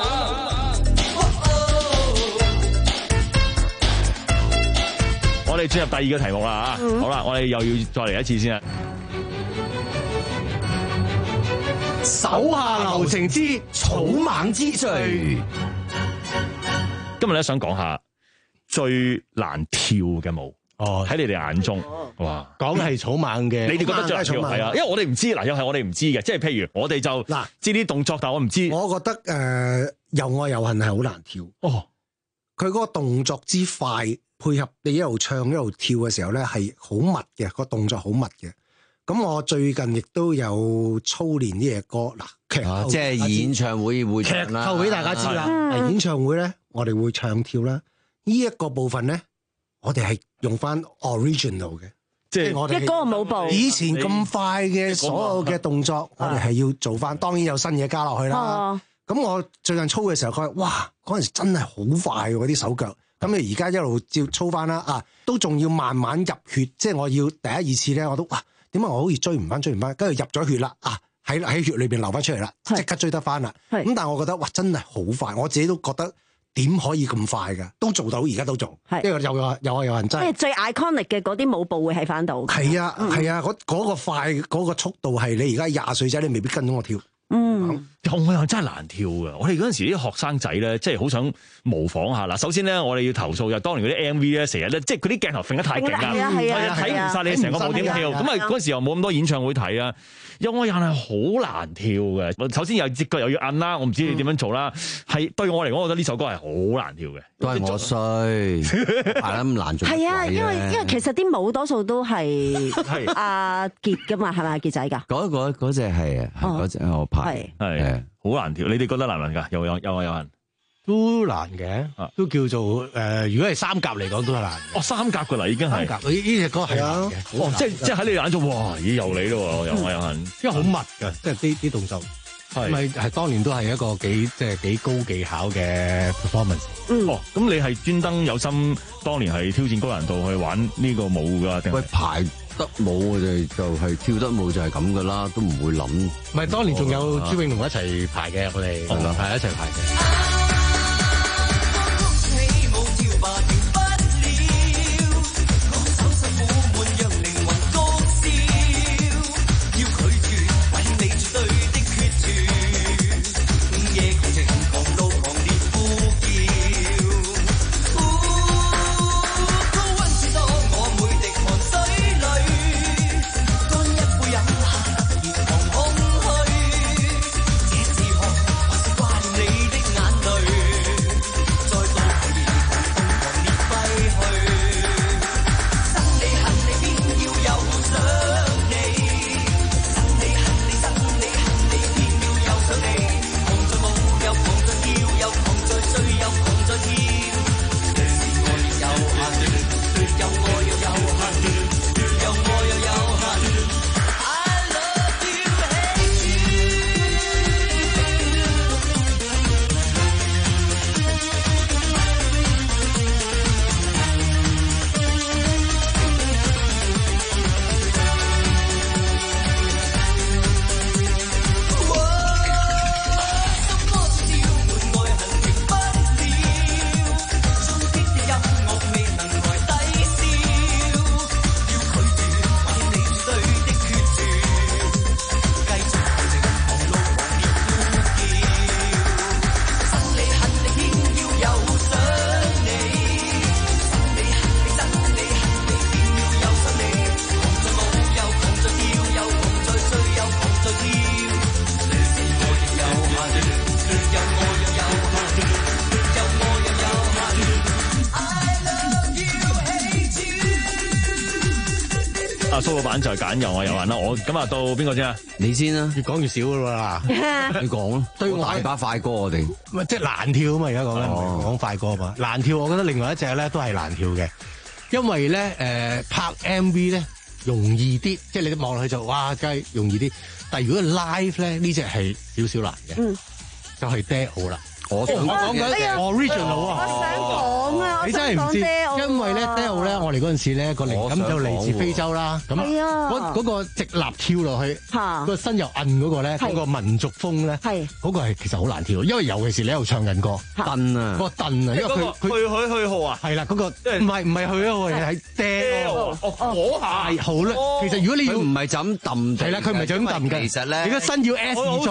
我哋進入第二個題目啦嚇，嗯、好啦，我哋又要再嚟一次先啦。 手下留情之草蜢之最。 今日咧想講下最難跳嘅舞。哦，喺你哋眼中，哇， 講係草蜢嘅， 你哋覺得最難跳係啊？因為我哋唔知，嗱，又係我哋唔知嘅，即係譬如我哋就嗱知啲動作，但我唔知。 我覺得誒，又愛又恨係好難跳。哦，佢嗰個動作之快，配合你一路唱一路跳嘅時候咧，係好密嘅，個動作好密嘅。咁我最近亦都有操練呢隻歌，嗱，劇後、啊、 即係演唱會會唱啦， 劇後俾大家知啦。嗯、演唱會咧，我哋會唱跳啦。呢、這、一個部分咧，我哋係用翻 original 嘅，即係我哋一個舞步。以前咁快嘅所有嘅動作，我哋係要做翻。當然有新嘢加落去啦。咁、啊、我最近操嘅時候，佢話哇，嗰陣時真係好快嗰啲手腳。咁你而家一路照操翻啦，啊，都仲要慢慢入血，即係我要第一二次咧，我都哇。點解我好似追唔翻，追唔翻，跟住入咗血啦啊！喺喺血裏邊流翻出嚟啦，即刻追得翻啦。咁但係我覺得哇，真係好快，我自己都覺得點可以咁快㗎？都做到，而家都做。因為有有有有人真係。即係最 iconic 嘅嗰啲舞步會喺翻度。係啊係啊，嗰嗰、嗰個快嗰、嗰個速度係你而家廿歲仔，你未必跟到我跳。嗯，我又真係難跳噶。我哋嗰陣時啲學生仔咧，即係好想模仿下。嗱，首先咧，我哋要投訴就當年嗰啲 M V 咧，成日咧，即係嗰啲鏡頭揈得太勁啦，係啊係啊，睇唔晒你成個舞點跳。咁啊，嗰陣時又冇咁多演唱會睇啊，有我人係好難跳嘅。首先又隻腳又要摁啦，我唔知你點樣做啦。係、嗯、對我嚟講，我覺得呢首歌係好難跳嘅。都係我衰，係啦咁難做。係啊，因為因為其實啲舞多數都係阿傑噶嘛，係咪阿傑仔㗎？嗰嗰嗰隻係啊，嗰隻我。係係好難跳，你哋覺得難唔難噶？有有有啊有人都難嘅，都叫做誒、呃，如果係三甲嚟講都係難嘅。哦，三甲噶啦，已經係。呢呢隻歌係難嘅。哦，即係即係喺你眼中，哇！咦，有你咯，有我有人，因為好密噶，即係啲啲動作。係咪係當年都係一個幾即係幾高技巧嘅 performance。嗯。哦，咁你係專登有心，當年係挑戰高難度去玩呢個舞噶？定係排得舞我哋就係跳得舞就係咁噶啦，都唔會諗。唔係當年仲有朱永龍一齊排嘅，我哋係啦，係一齊排嘅。 揀就係揀又愛又恨啦。我咁啊到邊個先啊？ 你先啦， 越講越少噶啦。 你講咯，對我大把快歌我哋。 唔係即係難跳啊嘛，而家講緊唔係講快歌啊嘛。難跳，我覺得另外一隻咧都係難跳嘅，因為咧誒、呃、拍 M V 咧容易啲，即係你望落去就哇梗係容易啲。但係如果 live 咧呢隻係少少難嘅，嗯、就係 Deo 啦。我想講緊 original 啊！ 我想講啊， 你真係唔知，因為咧 Deo 咧，我哋嗰陣時咧個靈感就嚟自非洲啦。咁嗰嗰個直立跳落去，個身又韌嗰個咧，嗰個民族風咧，嗰個係其實好難跳，因為尤其是你喺度唱緊歌， 蹬啊， 個蹬啊，因為佢佢去去去號啊， 係啦，嗰個唔係唔係去啊，係喺 Deo， 嗰下係好啦。其實如果你要唔係就咁揼，係啦，佢唔係就咁揼嘅。 其實咧， 你個身要 S 再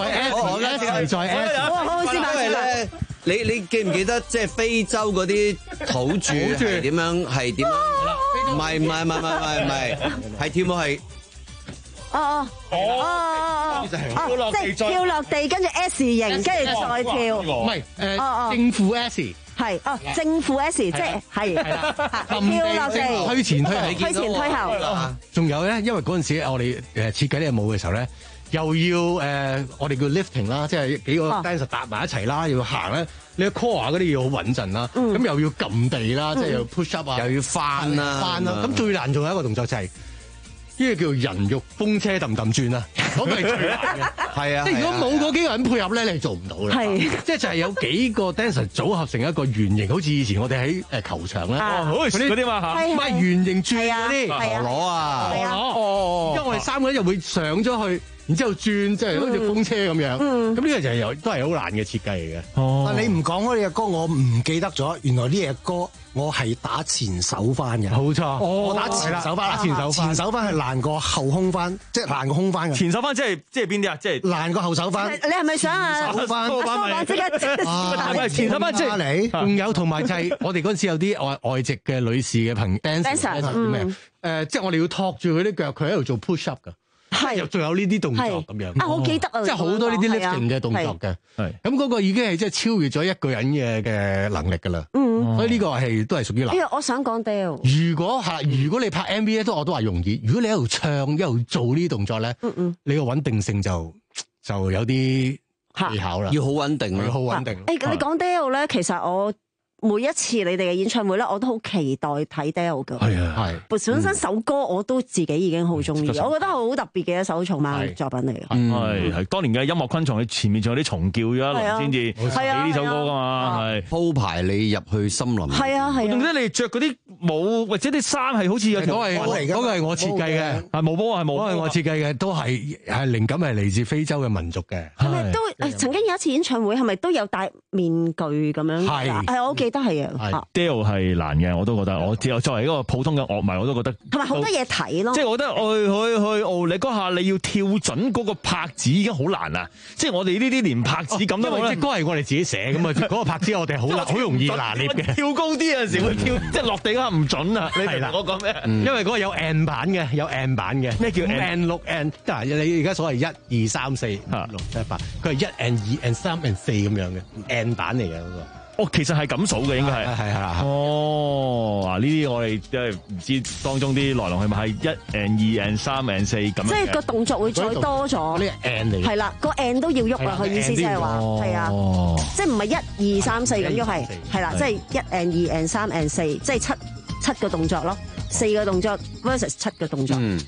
S，S 再 S， 好好先啦，先啦。 你你記唔記得即係非洲嗰啲土著係點樣？係點樣？唔係唔係唔係唔係唔係，係跳舞係哦哦哦哦哦，即係跳落地，跟住 S 型，跟住再跳。 唔係誒，正負 S 係哦，正負 S 即係係跳落地， 推前推後， 推前推後。 仲有咧，因為嗰陣時我哋誒設計呢個舞嘅時候咧。又要誒、呃，我哋叫 lifting 啦，即係幾個 dancer 搭埋一齊啦，又要行咧，你個 core 嗰啲要好穩陣啦，咁、嗯、又要撳地啦，嗯、即係又 push up 啊， 又要翻啦， 翻啦，咁最難仲有一個動作就係、是。呢個叫人肉風車揼揼轉啊！嗰個係最難嘅，係啊！即係如果冇嗰幾個人配合咧，你做唔到啦。係，即係就係有幾個 dancer 組合成一個圓形，好似以前我哋喺誒球場咧，嗰啲嗰啲嘛嚇，唔係圓形轉嗰啲陀螺啊，陀螺哦，因為我哋三個人就會上咗去，然之後轉，即係好似風車咁樣。咁呢個就係有都係好難嘅設計嚟嘅。 哦，但你唔講嗰隻歌，我唔記得咗。原來呢隻歌我係打前手翻嘅。 冇錯， 我打前手翻，前手前手翻係難過後空翻，即係難過空翻嘅。 前手翻即係即係邊啲啊？即係難過後手翻。 你係咪想啊？ 手翻， 手翻即刻即刻打前手翻即係你。仲有同埋就係我哋嗰陣時有啲外外籍嘅女士嘅朋友 dancer 咩？誒，即係我哋要托住佢啲腳，佢喺度做 push up 㗎。係，仲有呢啲動作咁樣啊！我記得啊， 即係好多呢啲 lifting 嘅動作嘅，係咁嗰個已經係即係超越咗一個人嘅嘅能力㗎啦。嗯，所以呢個係都係屬於難。 因為我想講 Dale， 如果係如果你拍 M V 咧，都我都話容易。如果你喺度唱一路做呢啲動作咧，嗯嗯，你個穩定性就就有啲技巧啦， 要好穩定， 要好穩定。 誒，你講 Dale 咧，其實我。每一次你哋嘅演唱會咧，我都好期待睇 Dale 㗎。係啊，係。本身首歌我都自己已經好中意，我覺得好特別嘅一首草蜢作品嚟嘅。 係係，當年嘅音樂昆蟲，你前面仲有啲重叫咗一輪先至起呢首歌㗎嘛。係鋪排你入去森林。 係啊係啊。 仲記得你着嗰啲帽或者啲衫係好似有條。 嗰係我嚟，嗰個係我設計嘅。係毛波係毛波係我設計嘅，都係係靈感係嚟自非洲嘅民族嘅。 係咪都曾經有一次演唱會係咪都有戴面具咁樣？係係，我記得係啊。 Dale 係難嘅，我都覺得。我只有作為一個普通嘅樂迷，我都覺得同埋好多嘢睇咯。 即係我覺得去去去哦，你嗰下你要跳準嗰個拍子已經好難啦。即係我哋呢啲連拍子咁都冇咧。 隻歌係我哋自己寫咁啊，嗰個拍子我哋好難，好容易拿捏嘅。 跳高啲有陣時會跳，即係落地嗰下唔準啊！你明我講咩？ 因為嗰個有 N 版嘅，有 N 版嘅。咩叫 N 六 N？嗱，你而家所謂一二三四六七八，佢係一 N 二 N 三 N 四咁樣嘅 N 版嚟嘅嗰個。 哦，其實係咁數嘅，應該係係係哦，嗱呢啲我哋即係唔知當中啲來龍去脈係一 N 二 N 三 N 四咁樣。 即係個動作會再多咗。 呢個 N 嚟。 係啦，個 N 都要喐啦，佢意思即係話係啊，即係唔係一二三四咁喐係係啦，即係一 N 二 N 三 N 四，即係七七個動作咯，四個動作 versus 七個動作。嗯。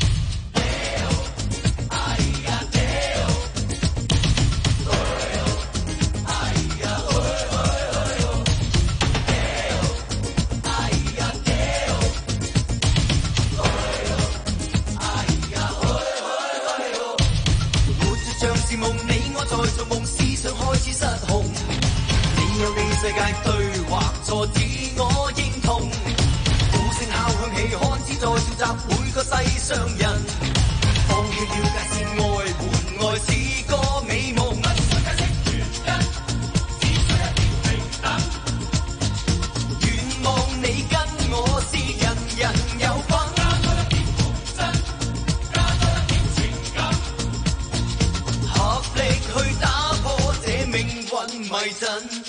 世界對或錯，自我認同。鼓聲敲響起，看似在召集每個世上人。放棄了界線，愛換愛是個美夢。不需解釋原因，只需一條平等。願望你跟我是人人有份。加多一點童真，加多一點情感，合力去打破這命運迷陣。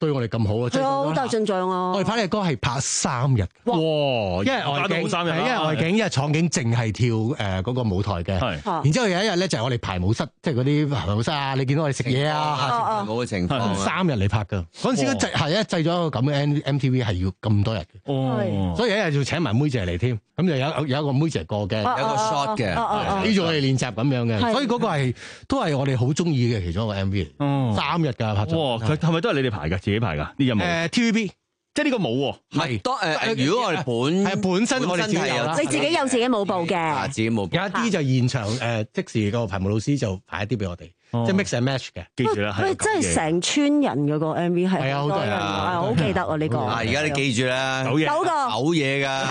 對我哋咁好啊！ 係啊，好大進帳啊！ 我哋拍呢個歌係拍三日， 哇！ 因為外景三日， 因為外景，因為廠景淨係跳誒嗰個舞台嘅。然之後有一日咧，就係我哋排舞室，即係嗰啲排舞室啊，你見到我哋食嘢啊， 排舞嘅情況， 三日嚟拍㗎。嗰陣時咧製係咧製咗一個咁嘅 M T V 係要咁多日嘅。哦，所以有一日要請埋妹姐嚟添，咁就有有一個妹姐過嘅，有一個 shot 嘅，呢種我哋練習咁樣嘅。所以嗰個係都係我哋好中意嘅其中一個 M V 嚟。三日㗎拍咗。哇！佢係咪都係你哋排㗎？自己排㗎？啲任務？誒 T V B， 即係呢個冇喎。 係，當誒如果我哋本係本身我哋自己有啦， 你自己有自己舞步嘅， 啊自己舞步。 有一啲就現場誒即時個排舞老師就排一啲俾我哋，即係 mix and match 嘅。記住啦， 喂，真係成村人嗰個 M V 係係啊，好多人啊，好記得啊呢個。 啊，而家你記住啦， 九個嘔嘢㗎。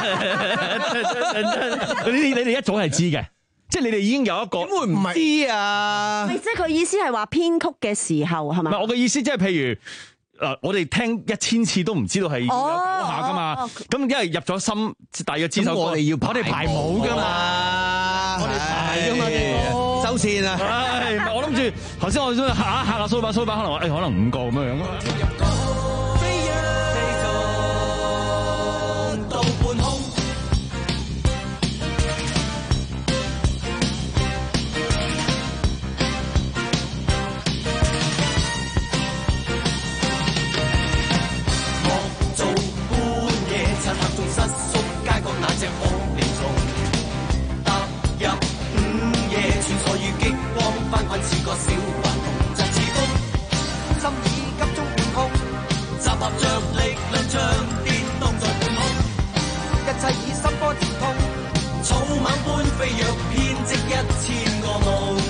你你哋一早係知嘅。即係你哋已經有一個點會唔知啊？ 即係佢意思係話編曲嘅時候係咪？ 唔係我嘅意思，即係譬如嗱，我哋聽一千次都唔知道係要有九下噶嘛。咁因為入咗心，大約知首歌， 我哋要我哋排舞噶嘛，我哋排噶嘛， 收線啊！ 唉，我諗住頭先我想嚇嚇下蘇伯，蘇伯可能話誒可能五個咁樣樣。 似個小頑童疾似風，心已急中半空，集合着力量將電動在半空，一切以心波接通，草蜢般飛躍編織一千個夢，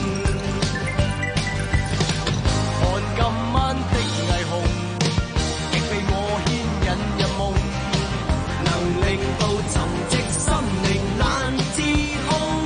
看今晚的霓虹，亦被我牽引入夢，能令到沉寂心靈難自控。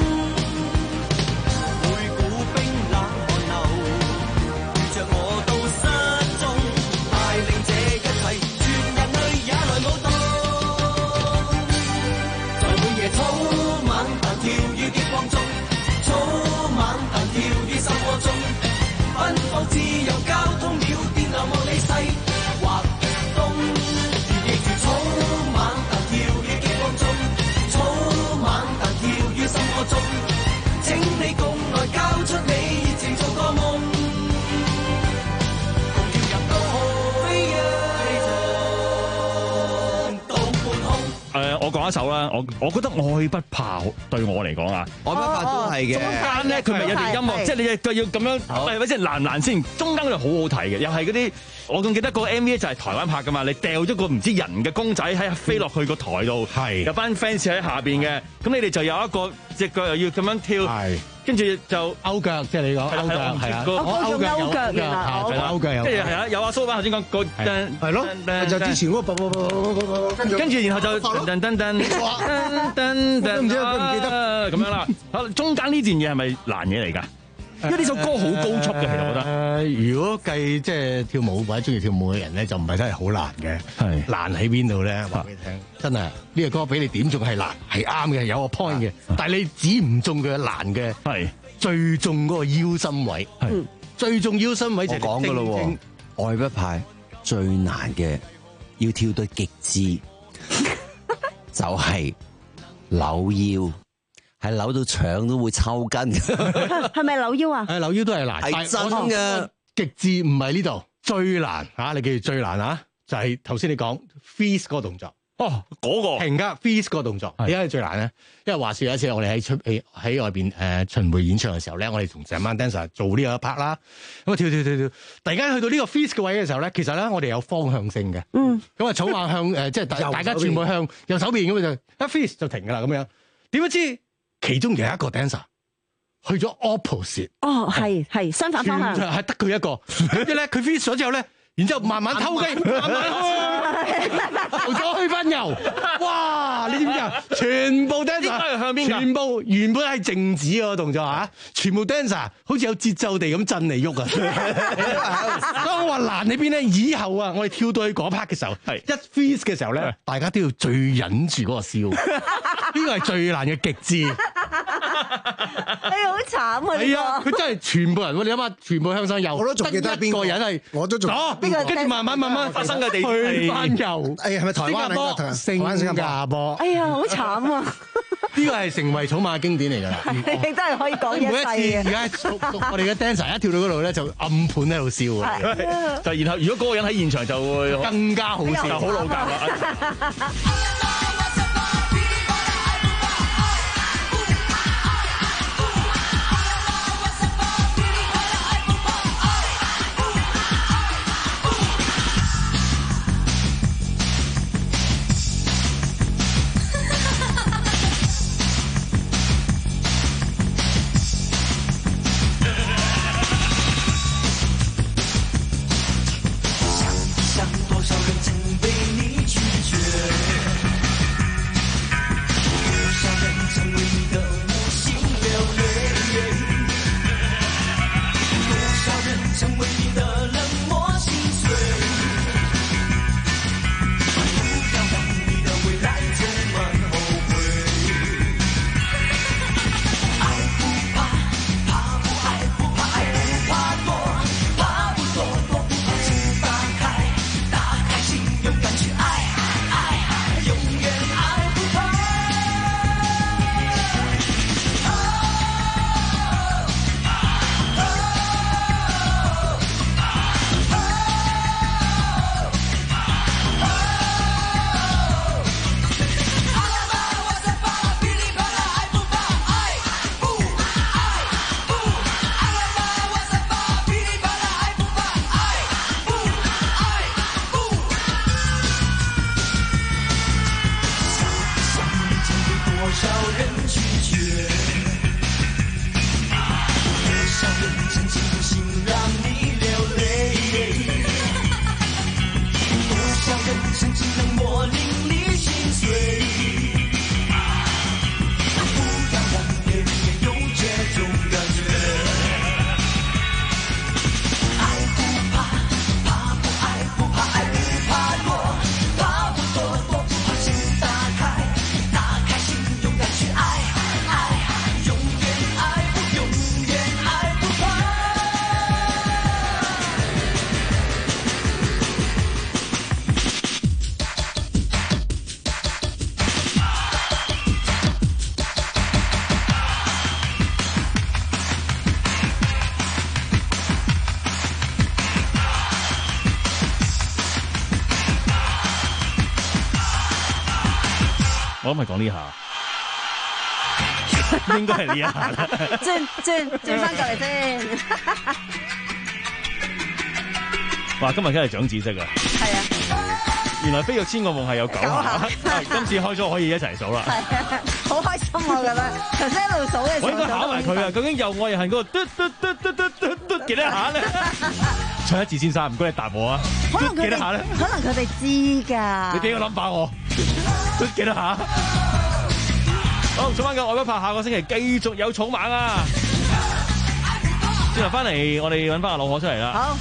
奔放自由交通了電流莫理西或東，記住草蜢但跳於激光中，草蜢但跳於心窩中，請你共來交出你熱情做個夢，共跳入高空飛躍到半空。 誒，我講一首啦，我我覺得愛不怕對我嚟講啊， 愛不怕都係嘅。 中間咧佢咪有段音樂，即係你要要咁樣，係咪先難唔難先？中間嗰度好好睇嘅，又係嗰啲，我仲記得個 M V 就係台灣拍噶嘛，你掉咗個唔知人嘅公仔喺飛落去個台度，係有班 fans 喺下邊嘅，咁你哋就有一個隻腳又要咁樣跳，係跟住就勾腳，即係你講勾腳係啊，勾勾腳勾腳嘅啦， 勾腳有，跟住係啊，有阿蘇伯頭先講個係咯，就之前嗰個跟住跟住然後就噔噔噔噔噔噔，唔知佢唔記得咁樣啦。中間呢段嘢係咪難嘢嚟㗎？因為呢首歌好高速嘅，其實我覺得。 誒，如果計即係跳舞或者中意跳舞嘅人咧，就唔係真係好難嘅。係難喺邊度咧？話俾你聽，真係呢個歌俾你點中係難，係啱嘅，有個 point 嘅。但係你指唔中佢難嘅，係最中嗰個腰心位，係最中腰心位就講㗎咯喎。愛不怕最難嘅，要跳到極致，就係扭腰。係扭到腸都會抽筋， 係咪扭腰啊？ 係扭腰都係難， 係真嘅。 極致唔係呢度最難嚇，你記住最難啊！就係頭先你講 freeze 嗰個動作。 哦，嗰、那個停㗎 freeze 嗰個動作，點解係最難咧？因為話説有一次我哋喺出喺喺外邊誒、呃、巡迴演唱嘅時候咧，我哋同成班 dancer 做呢個一 part 啦，咁啊跳跳跳跳，突然間去到呢個 freeze 嘅位嘅時候咧，其實咧我哋有方向性嘅，嗯，咁啊草蜢向誒、呃、即係大大家全部向右手邊咁就一 freeze 就停㗎啦咁樣，點不知其中有一個 dancer 去咗 opposite， 哦係係相反方向， 係得佢一個，跟住咧佢 freeze 咗之後咧。然之後慢慢偷雞，慢慢去，咗去翻油，哇！你知唔知啊？全部 dancer 向邊？全部原本係靜止個動作嚇，全部 dancer 好似有節奏地咁震嚟喐啊！當我話難喺邊咧？以後啊，我哋跳到去嗰 part 嘅時候，係一 freeze 嘅時候咧，大家都要最忍住嗰個笑，呢個係最難嘅極致。 哎好慘啊！ 係啊，佢真係全部人喎，你諗下，全部向上游， 我都仲記得一個人係， 我都仲跟住慢慢慢慢發生嘅地去翻游， 哎係咪台灣嚟㗎？ 新加坡， 哎呀，好慘啊！ 呢個係成為草蜢經典嚟㗎啦， 你真係可以講一世嘅。 每一次而家我哋嘅 dancer 一跳到嗰度咧，就暗盤喺度笑啊！ 就然後如果嗰個人喺現場就會更加好笑， 好老尷啦。我諗係講呢下，應該係呢一下啦。 轉轉轉翻過嚟先。 哇！今日真係長知識啊！ 係啊， 原來飛躍千個夢係有九下，今次開咗可以一齊數啦。 係啊，好開心我覺得。頭先一路數嘅時候， 我應該考埋佢啊！究竟又愛又恨嗰個嘟嘟嘟嘟嘟嘟嘟幾多下咧？蔡一智先生，唔該你答我啊！ 可能幾多下咧？ 可能佢哋知㗎。 你俾個諗法我，嘟幾多下？好，草蜢嘅愛不怕，下個星期繼續有草蜢啊！轉頭翻嚟，我哋揾翻阿老可出嚟啦。 好。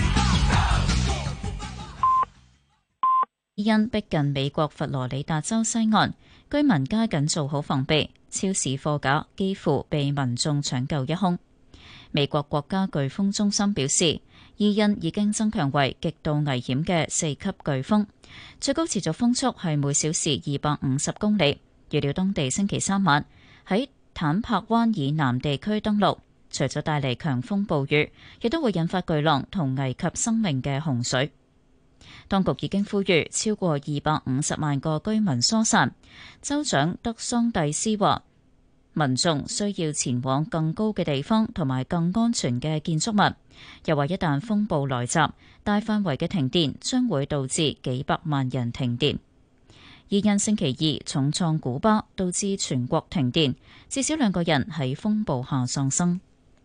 因逼近美國佛羅里達州西岸，居民加緊做好防備，超市貨架幾乎被民眾搶購一空。美國國家颶風中心表示，伊恩已經增強為極度危險嘅四級颶風，最高持續風速係每小時二百五十公里。預料當地星期三晚喺坦帕灣以南地區登陸，除咗帶嚟強風暴雨，亦都會引發巨浪同危及生命嘅洪水。當局已經呼籲超過二百五十萬個居民疏散。州長德桑蒂斯話，民眾需要前往更高嘅地方同埋更安全嘅建築物。又話一旦風暴來襲，大範圍嘅停電將會導致幾百萬人停電。伊恩星期二重創古巴，導致全國停電，至少兩個人喺風暴下喪生。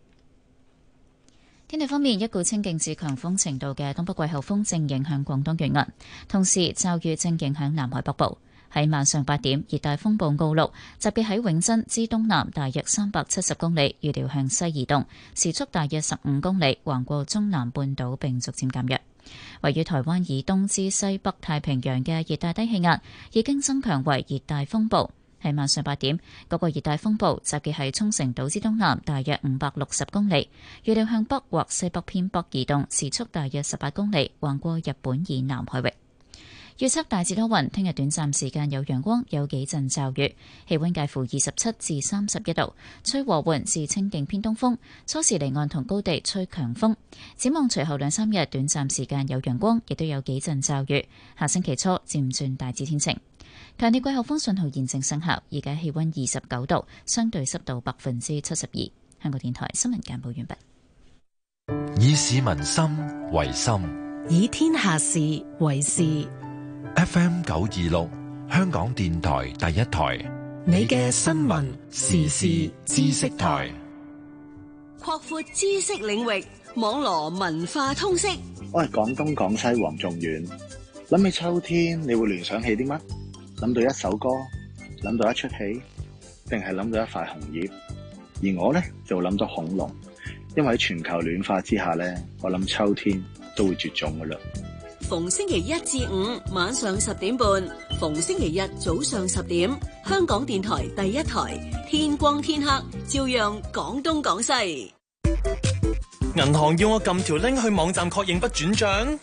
天氣方面，一股清勁至強風程度嘅東北季候風正影響廣東沿岸，同時驟雨正影響南海北部。喺晚上八點，熱帶風暴奧鹿集結喺永珍之東南大約三百七十公里，預料向西移動，時速大約十五公里，橫過中南半島並逐漸減弱。位於台灣以東至西北太平洋嘅熱帶低氣壓已經增強為熱帶風暴， 喺晚上八點，嗰個熱帶風暴集結喺沖繩島之東南，大約五百六十公里，預料向北或西北偏北移動，時速大約十八公里，橫過日本以南海域。預測大致多雲，聽日短暫時間有陽光，有幾陣驟雨，氣溫介乎二十七至三十一度，吹和緩至清勁偏東風，初時離岸同高地吹強風。展望隨後兩三日短暫時間有陽光，亦都有幾陣驟雨。下星期初漸轉大致天晴。強烈季候風信號現正生效，而家氣溫二十九度，相對濕度百分之七十二。香港電台新聞簡報完畢。 以市民心為心， 以天下事為事。 F M 九二六，香港電台第一台， 你嘅新聞時事知識台， 擴闊知識領域，網羅文化通識。 我係廣東廣西黃仲遠。諗起秋天，你會聯想起啲乜？諗到一首歌，諗到一出戲，定係諗到一塊紅葉？而我呢，就諗到恐龍，因為喺全球暖化之下呢，我諗秋天都會絕種噶啦。 逢星期一至五晚上十點半，逢星期日早上十點，香港電台第一台，天光天黑，照樣講東講西。 銀行要我撳條 link 去網站確認不轉賬。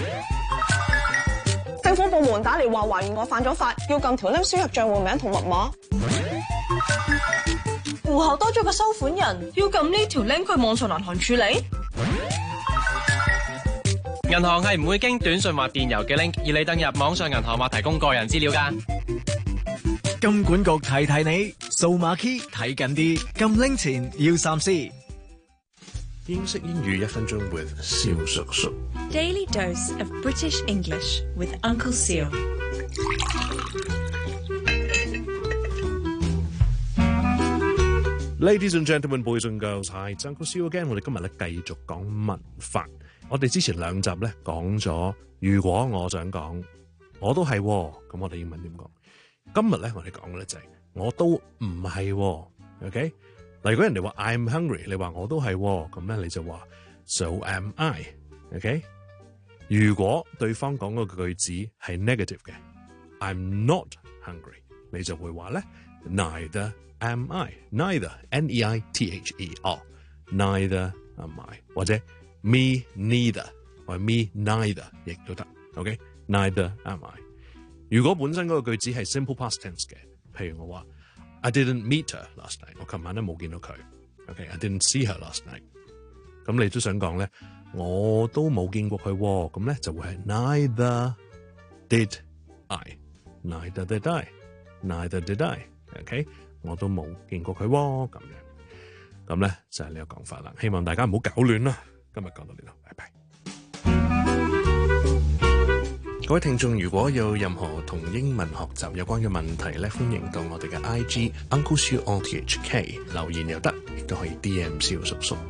政府部門打嚟話懷疑我犯咗法，要撳條 link 輸入賬戶名同密碼。戶口多咗個收款人，要撳呢條 link 去網上銀行處理。 銀行係唔會經短信或電郵嘅 link，而你登入網上銀行或提供個人資料㗎。 金管局提提你，數碼 key 睇緊啲，撳 link 前要三思。 英式英語一分鐘 with 蕭叔叔。 Daily dose of British English with Uncle Seal。 Ladies and gentlemen, boys and girls, hi, it's Uncle Seal again。我哋今日咧繼續講文法。我哋之前兩集咧講咗，如果我想講，我都係，咁我哋英文點講？今日咧我哋講嘅咧就係，我都唔係 ，OK？ 嗱，如果人哋話 I'm hungry， 你話我都係，咁咧你就話 So am I，OK？ 如果對方講嗰個句子係 negative 嘅 ，I'm not hungry， 你就會話咧 Neither am I，neither N E I T H E R，neither am I， 或者Me neither 或者 me neither 亦都得 ，OK？Neither am I。如果本身嗰個句子係 simple past tense 嘅，譬如我話 I didn't meet her last night， 我琴晚咧冇見到佢 ，OK？I didn't see her last night。咁你都想講咧，我都冇見過佢，咁咧就會係 neither did I，neither did I，neither did I，OK？ 我都冇見過佢咁樣，咁咧就係呢個講法啦。希望大家唔好搞亂啦。今日講到呢度，拜拜。各位聽眾，如果有任何同英文學習有關嘅問題咧，歡迎到我哋嘅 I G Uncle Siu O T H K 留言又得，亦都可以 D M 蕭叔叔。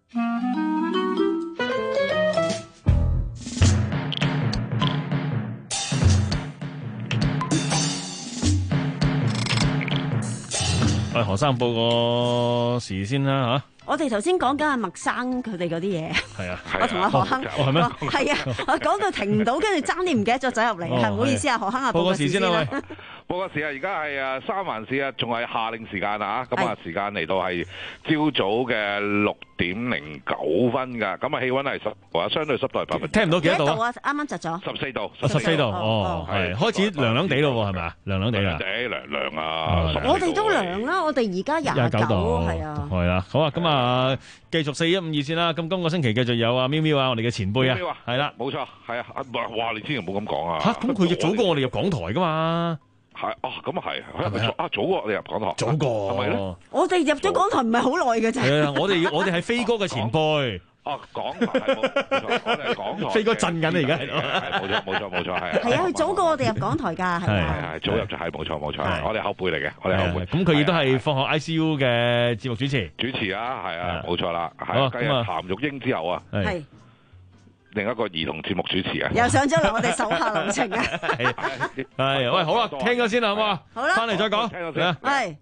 喂，何生報個時先啦嚇。 我哋頭先講緊阿麥生佢哋嗰啲嘢， 係啊， 我同阿何亨， 係咩？ 係啊，我講到停唔到，跟住爭啲唔記得咗走入嚟，係唔好意思啊，何亨啊， 報個時先啦，喂， 報個時啊，而家係啊三環市啊，仲係夏令時間啊，咁啊時間嚟到係朝早嘅六點零九分㗎，咁啊氣温係十度啊，相對濕度係百分。 聽唔到幾多度啊？啱啱窒咗。 十四度。 十四度，哦，係開始涼涼地咯喎，係咪啊？涼涼地啊。 涼涼涼啊！ 我哋都涼啦，我哋而家廿九度，係啊。 係啦，好啊，咁啊。繼續四一五二線啦，咁今個星期繼續有啊喵喵啊，我哋嘅前輩啊，係啦， 冇錯，係啊，哇，你千祈唔好咁講啊！ 吓，咁佢亦早過我哋入港台噶嘛？ 係啊，咁啊係，係咪啊？早過我哋入港台， 早過， 係咪咧？ 我哋入咗港台唔係好耐嘅啫。 係啊，我哋我哋係飛哥嘅前輩。 哦，港台係冇錯，我哋係港台。 飛哥震緊啊，而家係冇錯冇錯冇錯係。 係啊，佢早過我哋入港台㗎，係係係早入就係冇錯冇錯，我哋後輩嚟嘅，我哋後輩。 咁佢亦都係放學 I C U 嘅節目主持。 主持啊，係啊，冇錯啦，係。繼譚玉英之後啊， 係另一個兒童節目主持啊， 又上咗嚟我哋手下留情啊。 係，喂，好啦，聽咗先啦，好嘛？ 好啦， 翻嚟再講。 聽咗先。 係。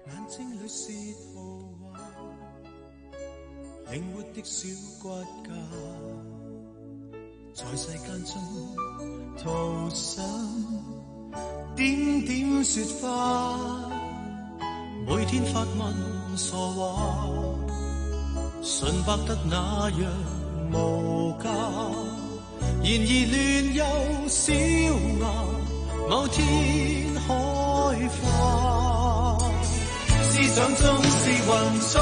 靈活的小骨架，在世間中逃生，點點雪花。 每天發問傻話，純白得那樣無價。然而亂又小芽，某天開花。思想中是雲彩，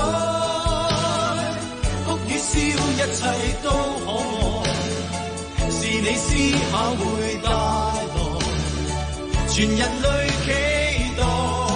哭與笑一切都可愛，是你思考會帶來全人類期待。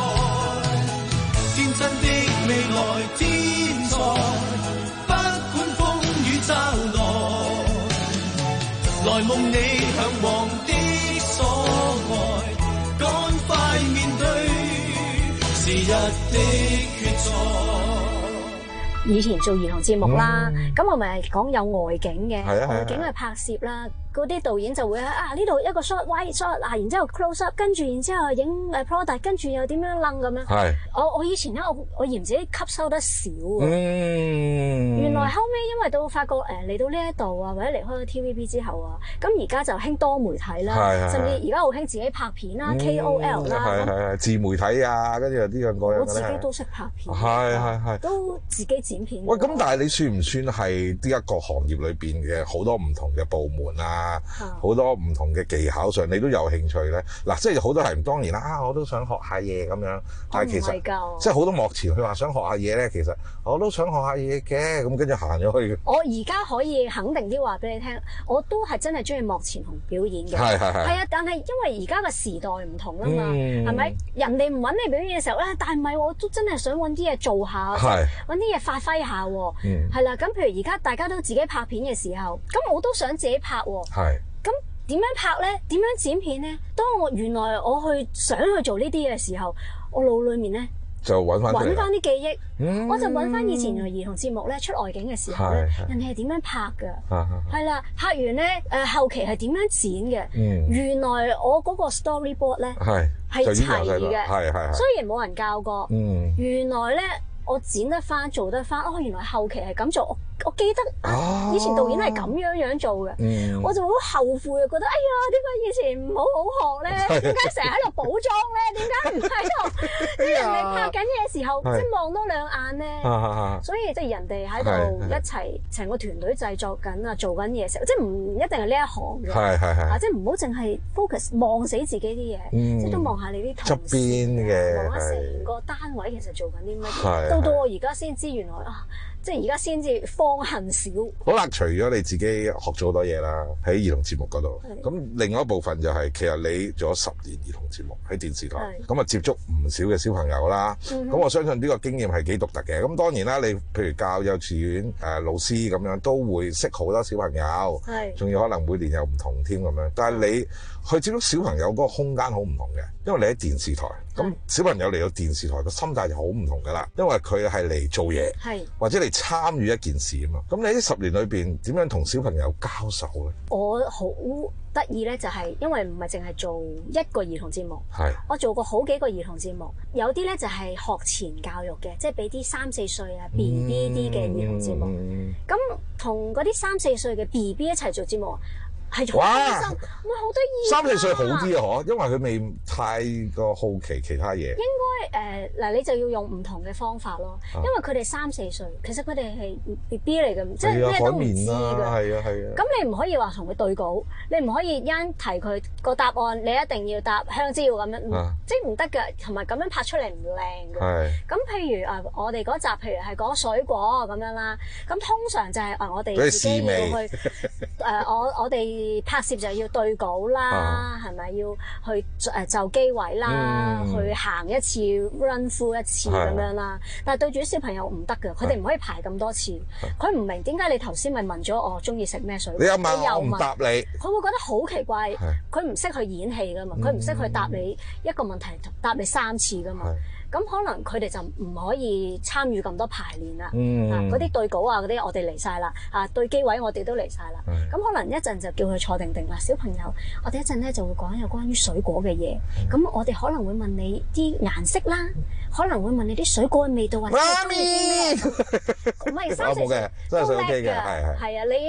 天真的未來天才，不管風雨驟來，來夢你向往的所愛，趕快面對時日的決賽。 以前做兒童節目啦，咁、嗯、我咪講有外景嘅， 係啊係啊外景去拍攝啦。嗰啲導演就會啊呢度一個 shot wide shot 啊，然之後 close up， 跟住然之後影誒 product， 跟住又點樣楞咁樣。係。我我以前咧，我我嫌自己吸收得少啊。嗯。原來後尾因為到發覺誒嚟到呢一度啊，或者離開咗 T V B 之後啊，咁而家就興多媒體啦，甚至而家好興自己拍片啦、嗯、K O L 啦。 係係係自媒體啊，跟住有啲咁個樣。我自己都識拍片。 係係係。 都自己剪片。 喂，咁但係你算唔算係呢一個行業裏邊嘅好多唔同嘅部門啊？好、嗯、多唔同嘅技巧上，你都有興趣咧。嗱，即係好多係當然啦，啊，我都想學下嘢咁樣。但係其實即係好多幕前佢話想學下嘢咧，其實我都想學下嘢嘅。咁跟住行咗去。我而家可以肯定啲話俾你聽，我都係真係中意幕前同表演嘅。 係係係。 係啊，但係因為而家個時代唔同啦嘛，係、嗯、咪？人哋唔揾你表演嘅時候咧，但係唔係我都真係想揾啲嘢做下，揾啲嘢發揮下。嗯。係啦，咁譬如而家大家都自己拍片嘅時候，咁我都想自己拍。係。咁點樣拍咧？點樣剪片咧？當我原來我去想去做呢啲嘅時候，我腦裏面咧就揾翻揾翻啲記憶，嗯、我就揾翻以前嘅兒童節目咧出外景嘅時候咧，人哋係點樣拍㗎？係啦，拍完咧誒、呃、後期係點樣剪嘅、嗯？原來我嗰個 storyboard 咧係係齊嘅，係係雖然冇人教過，嗯、原來咧我剪得翻做得翻，哦，原來後期係咁做。我記得啊，以前導演係咁樣樣做嘅、嗯，我就好後悔啊，覺得哎呀，點解以前唔好好學咧？點解成日喺度補妝咧？點解唔喺度啲人哋拍緊嘢時候，即係望多兩眼咧？所以即係人哋喺度一齊，成個團隊製作緊啊，做緊嘢時候，即係唔一定係呢一行嘅，係係係啊，即係唔好淨係 focus 望死自己啲嘢、嗯，即係都望下你啲同事側邊嘅，望下成個單位其實做緊啲乜嘢。到到我而家先知原來啊！即係而家先至方恨少。 好啦，除咗你自己學咗好多嘢啦，喺兒童節目嗰度，咁另外一部分就係、是、其實你做咗十年兒童節目喺電視台，咁啊接觸唔少嘅小朋友啦。咁、嗯、我相信呢個經驗係幾獨特嘅。咁當然啦，你譬如教幼稚園誒、呃、老師咁樣，都會識好多小朋友，仲要可能每年有唔同添咁樣。但係你去接觸小朋友嗰個空間好唔同嘅，因為你喺電視台，咁小朋友嚟到電視台個心態就好唔同噶啦，因為佢係嚟做嘢，或者嚟參與一件事啊嘛。咁你喺十年裏邊點樣同小朋友交手咧？我好得意咧，就係因為唔係淨係做一個兒童節目，我做過好幾個兒童節目，有啲咧就係學前教育嘅，即係俾啲三四歲啊 B B 啲嘅兒童節目。咁同嗰啲三四歲嘅 B B 一齊做節目。係好開心，咪好得意。三四歲好啲啊，嗬，因為佢未太過好奇其他嘢。應該誒嗱、呃，你就要用唔同嘅方法咯，啊、因為佢哋三四歲，其實佢哋係 B B 嚟嘅，即係咩都唔知㗎。係啊係啊。咁你唔可以話同佢對稿，你唔可以一提佢個答案，你一定要答香蕉咁樣，啊、即係唔得㗎，同埋咁樣拍出嚟唔靚㗎。係。咁譬如啊，我哋嗰集譬如係講水果咁樣啦，咁通常就係啊，我哋自己要去誒、呃，我我哋。拍攝就要對稿啦，係、啊、咪要去誒就機位啦、嗯，去行一次 run through 一次咁樣啦。但係對住小朋友唔得㗎，佢哋唔可以排咁多次。佢唔明點解你頭先咪問咗我中意食咩水果，你又問我唔答你，佢會覺得好奇怪。佢唔識去演戲㗎嘛，佢唔識去答你一個問題答你三次㗎嘛。咁可能佢哋就唔可以參與咁多排練啦。嗯，啊嗰啲對稿啊嗰啲我哋嚟晒啦，啊對機位我哋都嚟晒啦。咁可能一陣就叫佢坐定定啦，小朋友，我哋一陣咧就會講有關於水果嘅嘢。咁、嗯、我哋可能會問你啲顏色啦，可能會問你啲水果嘅味道或者係中意啲咩？唔係三四歲都叻嘅，係係係啊！你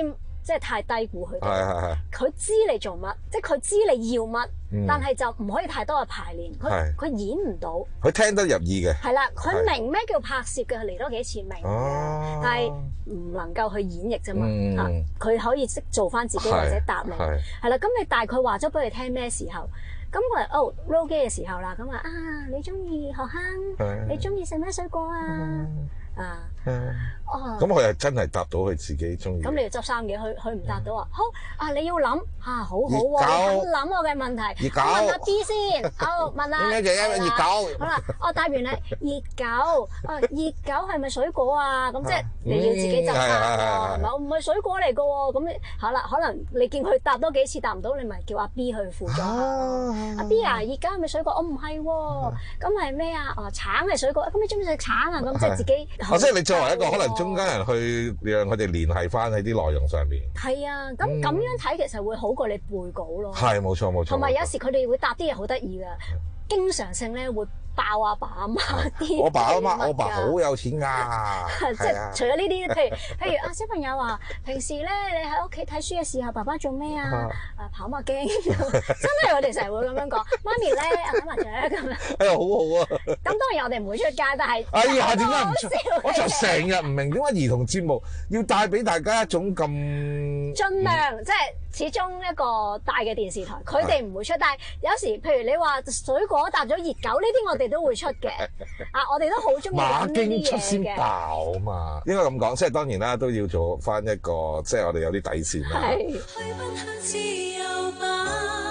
即係太低估佢哋。 係係係。 佢知你做乜，即係佢知你要乜，嗯、但係就唔可以太多嘅排練。佢佢演唔到。 佢聽得入耳嘅。係啦，佢明咩叫拍攝嘅，嚟多幾次明嘅， 哦、 但係唔能夠去演繹啫嘛。 嗯， 佢、啊、可以識做翻自己或者答你。係啦，咁你大概話咗俾佢聽咩時候？咁我係哦 roll 機嘅時候啦，咁話啊，你中意學坑？你中意食咩水果啊？嗯、啊！ 咁佢係真係答到佢自己中意。 咁你要執生嘅，佢佢唔答到啊！好啊，你要諗嚇，好好喎，你肯諗我嘅問題。 熱狗， 我問阿 B 先，哦問阿點解就因為熱狗？ 好啦，我答完啦，熱狗，啊熱狗係咪水果啊？咁即係你要自己執生喎，唔係唔係水果嚟嘅喎。咁好啦，可能你見佢答多幾次答唔到，你咪叫阿 B 去輔助。阿 B 啊，熱狗係咪水果？我唔係喎，咁係咩啊？哦橙係水果，咁你中唔中意食橙啊？咁即係自己。 即係你作為一個可能中間人去讓佢哋聯繫翻喺啲內容上面。 係啊，咁咁樣睇其實會好過你背稿咯。 係冇錯冇錯。 同埋有時佢哋會答啲嘢好得意㗎，經常性咧會爆阿爸阿媽啲。 我爸阿媽，我爸好有錢㗎。 即係除咗呢啲，譬如譬如啊小朋友話，平時咧你喺屋企睇書嘅時候，爸爸做咩啊？啊跑馬經，真係我哋成日會咁樣講。媽咪咧啊打麻雀咁樣。哎呀好好啊！咁當然我哋唔會出街，但係哎呀點解唔出？我就成日唔明點解兒童節目要帶俾大家一種咁盡量即係。始終一個大嘅電視台，佢哋唔會出，但係有時譬如你話水果搭咗熱狗呢啲，我哋都會出嘅。啊，我哋都好中意馬經出先爆啊嘛，應該咁講，即係當然啦，都要做翻一個，即係我哋有啲底線啦。係。去奔向自由吧，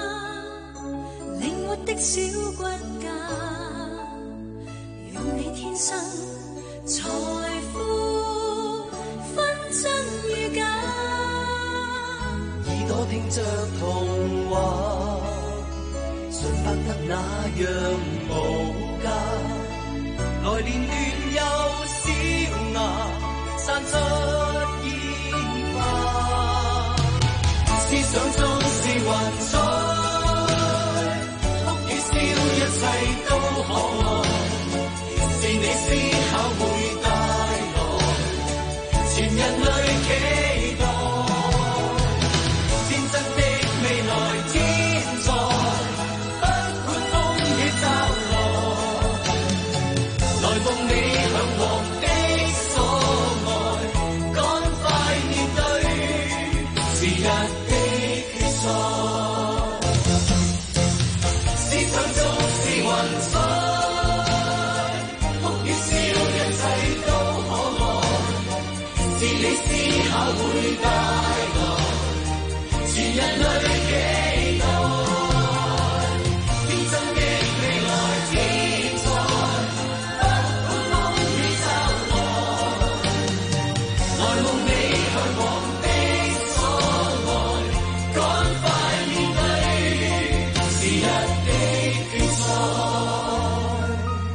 靈活的小骨架，讓你天生財富分真與假。 耳朵聽着童話，純白得那樣無價，來年段又小牙散出煙花，思想中是雲彩，哭與笑一切都可愛，是你思考會帶來全人類期待。會帶來全人類期待，天真的未來天才，不管風雨驟來，來夢你向往的所愛，趕快面對時日的決賽。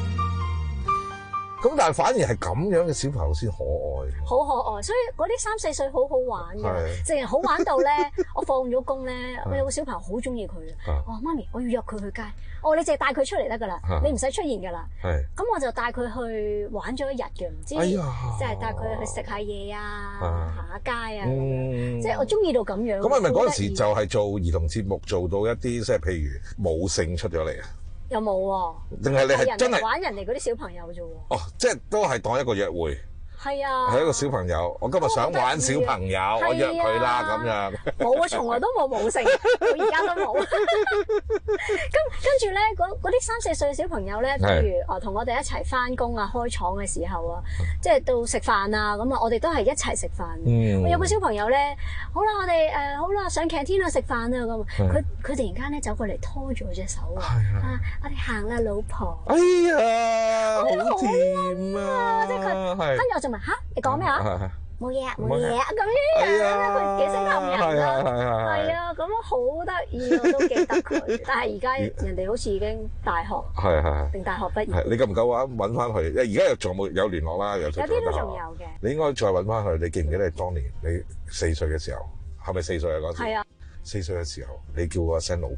咁但係反而係咁樣嘅小朋友先可愛。 好可愛，所以嗰啲三四歲好好玩嘅，淨係好玩到咧，我放咗工咧，我有個小朋友好中意佢嘅。我話媽咪，我要約佢去街。哦，你淨係帶佢出嚟得㗎啦，你唔使出現㗎啦。咁我就帶佢去玩咗一日嘅，唔知即係帶佢去食下嘢啊，行下街啊，即係我中意到咁樣。 咁係咪嗰陣時就係做兒童節目做到一啲即係譬如母性出咗嚟啊？ 有冇喎？ 定係你係真係玩人哋嗰啲小朋友啫喎？ 哦，即係都係當一個約會。 係啊， 係一個小朋友，我今日想玩小朋友，我約佢啦咁樣。 冇啊，從來都冇母性，到而家都冇。咁跟住咧，嗰嗰啲三四歲嘅小朋友咧，譬如啊，同我哋一齊翻工啊、開廠嘅時候啊，即係到食飯啊咁啊，我哋都係一齊食飯。嗯。有個小朋友咧，好啦，我哋誒好啦，上 canteen 去食飯啊咁。佢佢突然間咧走過嚟拖住我隻手啊，啊，我哋行啦，老婆。 哎呀，好甜啊！ 即係佢，跟住我就。嚇！你講咩啊？冇嘢啊，冇嘢啊，咁樣樣佢幾識氹人啊？係啊，咁樣好得意，我都記得佢。但係而家人哋好似已經大學，係係定大學畢業。 你夠唔夠話揾翻佢？而家又仲冇有聯絡啦？有啲都仲有嘅。 你應該再揾翻佢。你記唔記得你當年你四歲嘅時候係咪四歲啊？嗰時係啊，四歲嘅時候你叫我一聲老婆。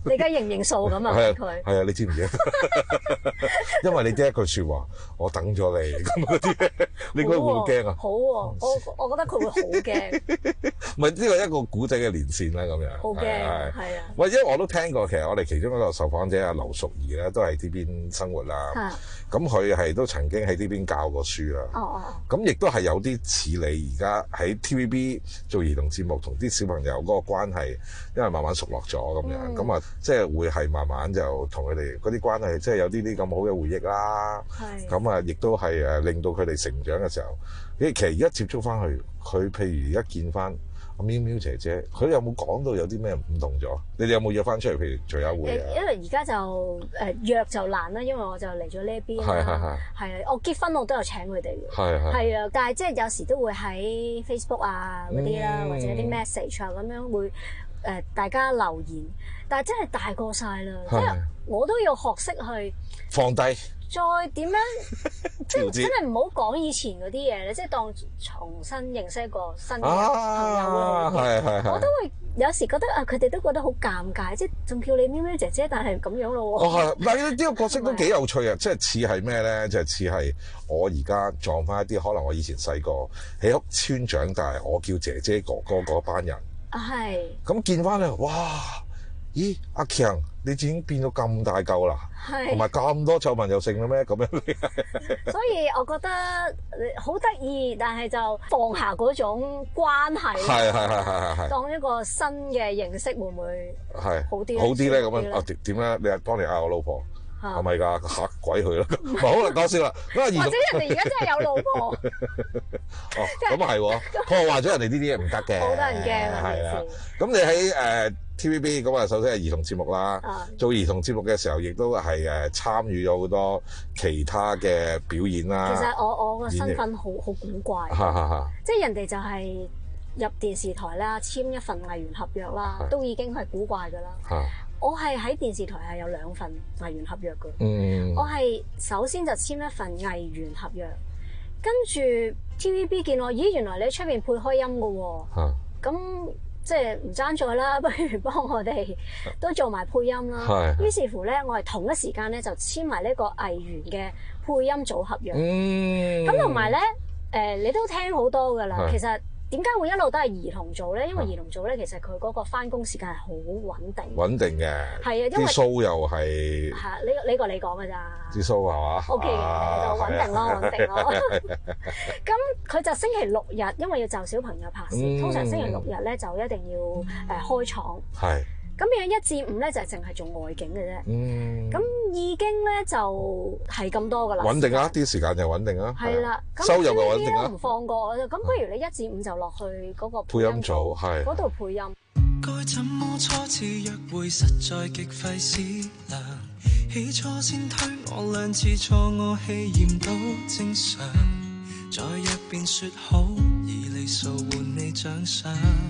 你而家認唔認數咁啊？ 係佢係啊，你知唔知？因為你啲一句説話，我等咗你咁嗰啲，你覺得會唔會驚啊？ 好喎，我我覺得佢會好驚。 唔係呢個一個古仔嘅連線啦，咁樣。 好驚，係啊。 喂，因為我都聽過，其實我哋其中一個受訪者阿劉淑儀咧，都係呢邊生活啦。咁佢係都曾經喺呢邊教過書啦。哦哦。咁亦都係有啲似你而家喺 T V B 做兒童節目，同啲小朋友嗰個關係，因為慢慢熟落咗咁樣，咁啊、嗯，即係會係慢慢就同佢哋嗰啲關係，即係有啲啲咁好嘅回憶啦。係。咁啊，亦都係誒令到佢哋成長嘅時候，誒其實而家接觸翻去，佢譬如而家見翻阿喵喵姐姐，佢有冇講到有啲咩唔同咗？你哋有冇約翻出嚟？譬如聚下會啊？ 因為而家就誒、呃、約就難啦，因為我就嚟咗呢一邊啦。係係係。係啊，我結婚我都有請佢哋嘅。係係。係啊，但係即係有時都會喺 Facebook 啊嗰啲啦，嗯、或者啲 message 啊咁樣會誒、呃、大家留言，但係真係大過晒啦，即係我都要學識去放低。 再點樣，即係真係唔好講以前嗰啲嘢咧，即係當重新認識一個新嘅朋友咯。係係係。我都會有時覺得啊，佢哋都覺得好尷尬，即係仲叫你喵喵姐姐，但係咁樣咯喎。 哦係，但係呢個角色都幾有趣啊！即係似係咩咧？就係似係我而家撞翻一啲可能我以前細個喺屋村長大，我叫姐姐哥哥嗰班人。啊係。咁見翻咧，哇！咦，阿強，你已經變到咁大嚿啦，同埋咁多皺紋又剩啦咩？咁樣， 所以我覺得好得意，但係就放下嗰種關係，係係係係係，當一個新嘅認識會唔會係好啲？好啲咧咁樣啊？點點咧？你係當年嗌我老婆係咪㗎？嚇鬼佢啦！好啦，講笑啦。或者人哋而家真係有老婆哦，咁啊係喎，破壞咗人哋呢啲嘢唔得嘅，好得人驚啊！係啊，咁你喺誒T V B 咁啊，首先係兒童節目啦。啊、做兒童節目嘅時候，亦都係誒參與咗好多其他嘅表演啦。其實我我個身份好好古怪，即係人哋就係入電視台啦，簽一份藝員合約啦，啊、都已經係古怪噶啦。啊、我係喺電視台係有兩份藝員合約嘅。嗯、我係首先就簽一份藝員合約，跟住 T V B 見我，咦，原來你喺出邊配開音嘅喎。咁、啊即係唔爭在啦，不如幫我哋都做埋配音啦。於是乎咧，我係同一時間咧就簽埋呢個藝員嘅配音組合約。咁同埋咧，誒、呃、你都聽好多㗎啦。是其實點解會一路都係兒童組咧？因為兒童組咧，其實佢嗰個返工時間係好穩定。穩定嘅。係啊，因為啲 show 又係。係呢個呢個你講㗎咋？啲 show 係嘛？O K 嘅，就穩定咯，啊、穩定咯。咁佢就星期六日，因為要就小朋友拍攝，嗯、通常星期六日咧就一定要誒、呃、開廠。係。咁樣一至五咧就係淨係做外景嘅啫。嗯。咁已經咧就係咁多噶啦。穩定啊！啲時間就穩定啊。係啦。收入又穩定啊。唔放過我，咁不如你一至五就落去嗰個配音組，係嗰度配音。該怎麼初次約會，實在極費思量。起初先推我兩次錯，我氣焰都正常。再約便説好，以禮數換你獎賞。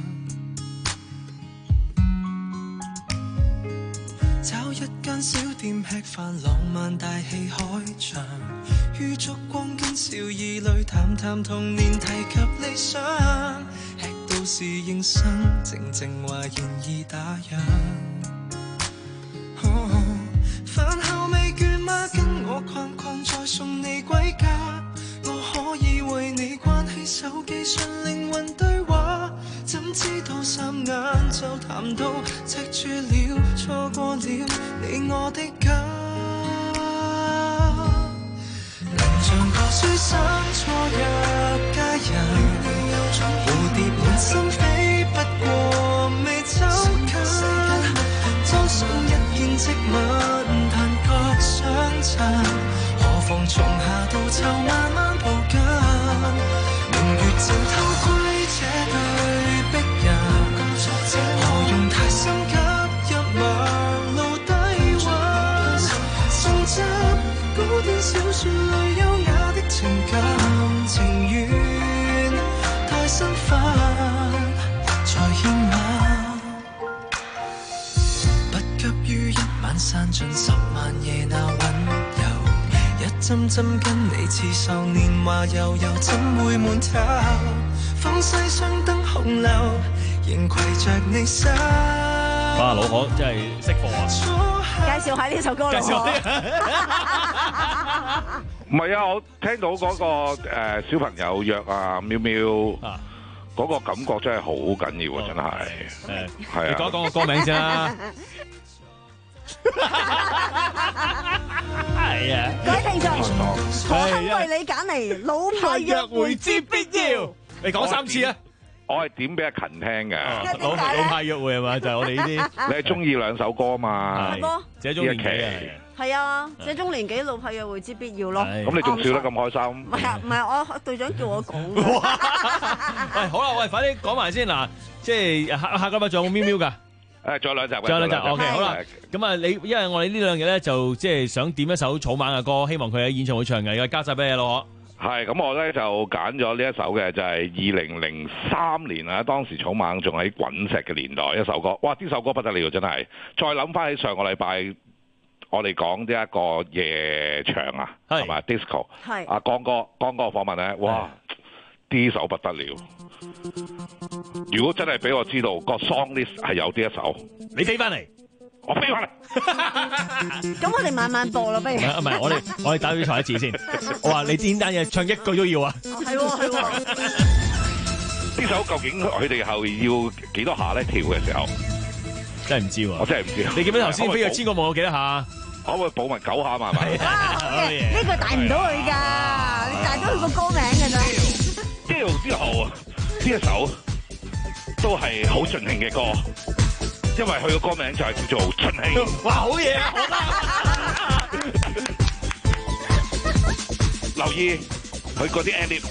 找一間小店吃飯，浪漫大戲開場，於燭光跟笑意裏談談童年，提及理想，吃到侍應生，靜靜話現已打烊。哦，飯後未倦嗎？跟我逛逛再送你歸家，我可以為你關起手機純靈魂對話。怎知道霎眼就談到赤柱了，錯過了你我的家。能像個書生錯約佳人，蝴蝶滿心飛，不過未走近。裝上一見即吻，但覺相襯，何妨從夏到秋慢慢抱緊。明月正偷窺這對璧人，何用太心急入盲路低溫？重執古典小説裏優雅的情感，情願帶身份再獻吻。不急於一晚散盡十萬夜那溫柔，一針針跟你刺繡年華悠悠，怎會悶透？放西廂燈紅樓，仍攜着你手。 哇，老可真係識貨啊！ 介紹下呢首歌， 介紹老可。 唔係啊，我聽到嗰、那個、呃、小朋友約啊喵喵嗰、啊、個感覺真係好緊要啊！真係，係啊， 你講一講個歌名先啦。係啊， 各位聽眾，我肯為你揀嚟老派約會之必要。 你講三次啊！ 我係點俾阿勤聽嘅， 老老派約會係嘛？就係我哋呢啲。 你係中意兩首歌嘛？ 歌， 這種年紀啊， 係啊，這種年紀老派約會之必要咯。 咁你仲笑得咁開心？ 唔係啊，唔係我隊長叫我講。 喂，好啦，喂，快啲講埋先嗱，即係下下個禮拜仲有冇喵喵㗎？ 誒，仲有兩集嘅， 仲有兩集。OK，好啦。咁啊，你因為我哋呢兩日咧就即係想點一首草蜢嘅歌，希望佢喺演唱會唱嘅，而家交晒俾你咯。 係，咁我咧就揀咗呢一首嘅，就係二零零三年啊，當時草蜢仲喺滾石嘅年代一首歌。哇！呢首歌不得了，真係。再諗翻起上個禮拜，我哋講呢一個夜場啊，係咪 disco？ 係。阿江哥，江哥訪問咧，哇！呢首不得了。如果真係俾我知道個 song list 係有呢一首， 你飛翻嚟。 我飛翻嚟， 咁我哋慢慢播咯，不如。唔係，我哋我哋打俾佢一次先。我話你點單嘢唱一句都要啊。 係喎係喎。 呢首究竟佢哋後要幾多下咧？跳嘅時候真係唔知喎。 我真係唔知。 你記唔記得頭先飛躍千個夢有幾多下？ 可唔可以保密九下嘛？係咪？ 呢個大唔到佢㗎，你大到佢個歌名㗎咋。 之後之後呢一首都係好盡興嘅歌。因為佢個歌名就係叫做盡興。 哇，好嘢啊！ 留意佢嗰啲 ending。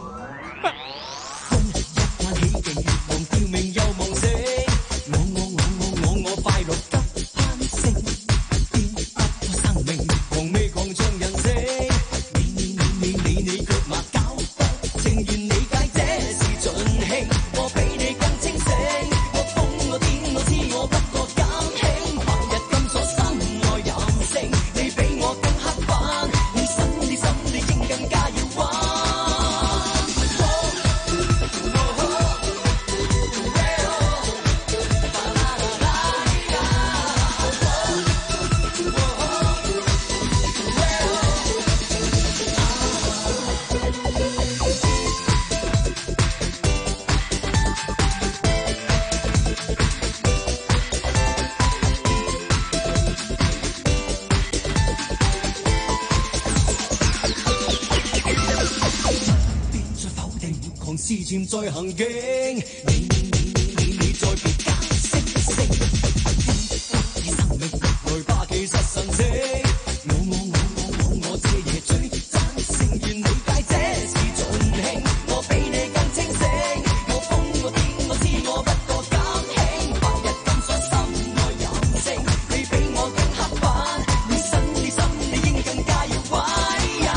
思漸在行徑，你你你你你你再別解釋性，你生命來吧，其實神聖。我我我我我我這夜最讚成，願理解這是盡興，我比你更清醒，我瘋我癲我知我不過減輕，白日金鎖心內任性，你比我更刻板，你身你心你應更加要威呀。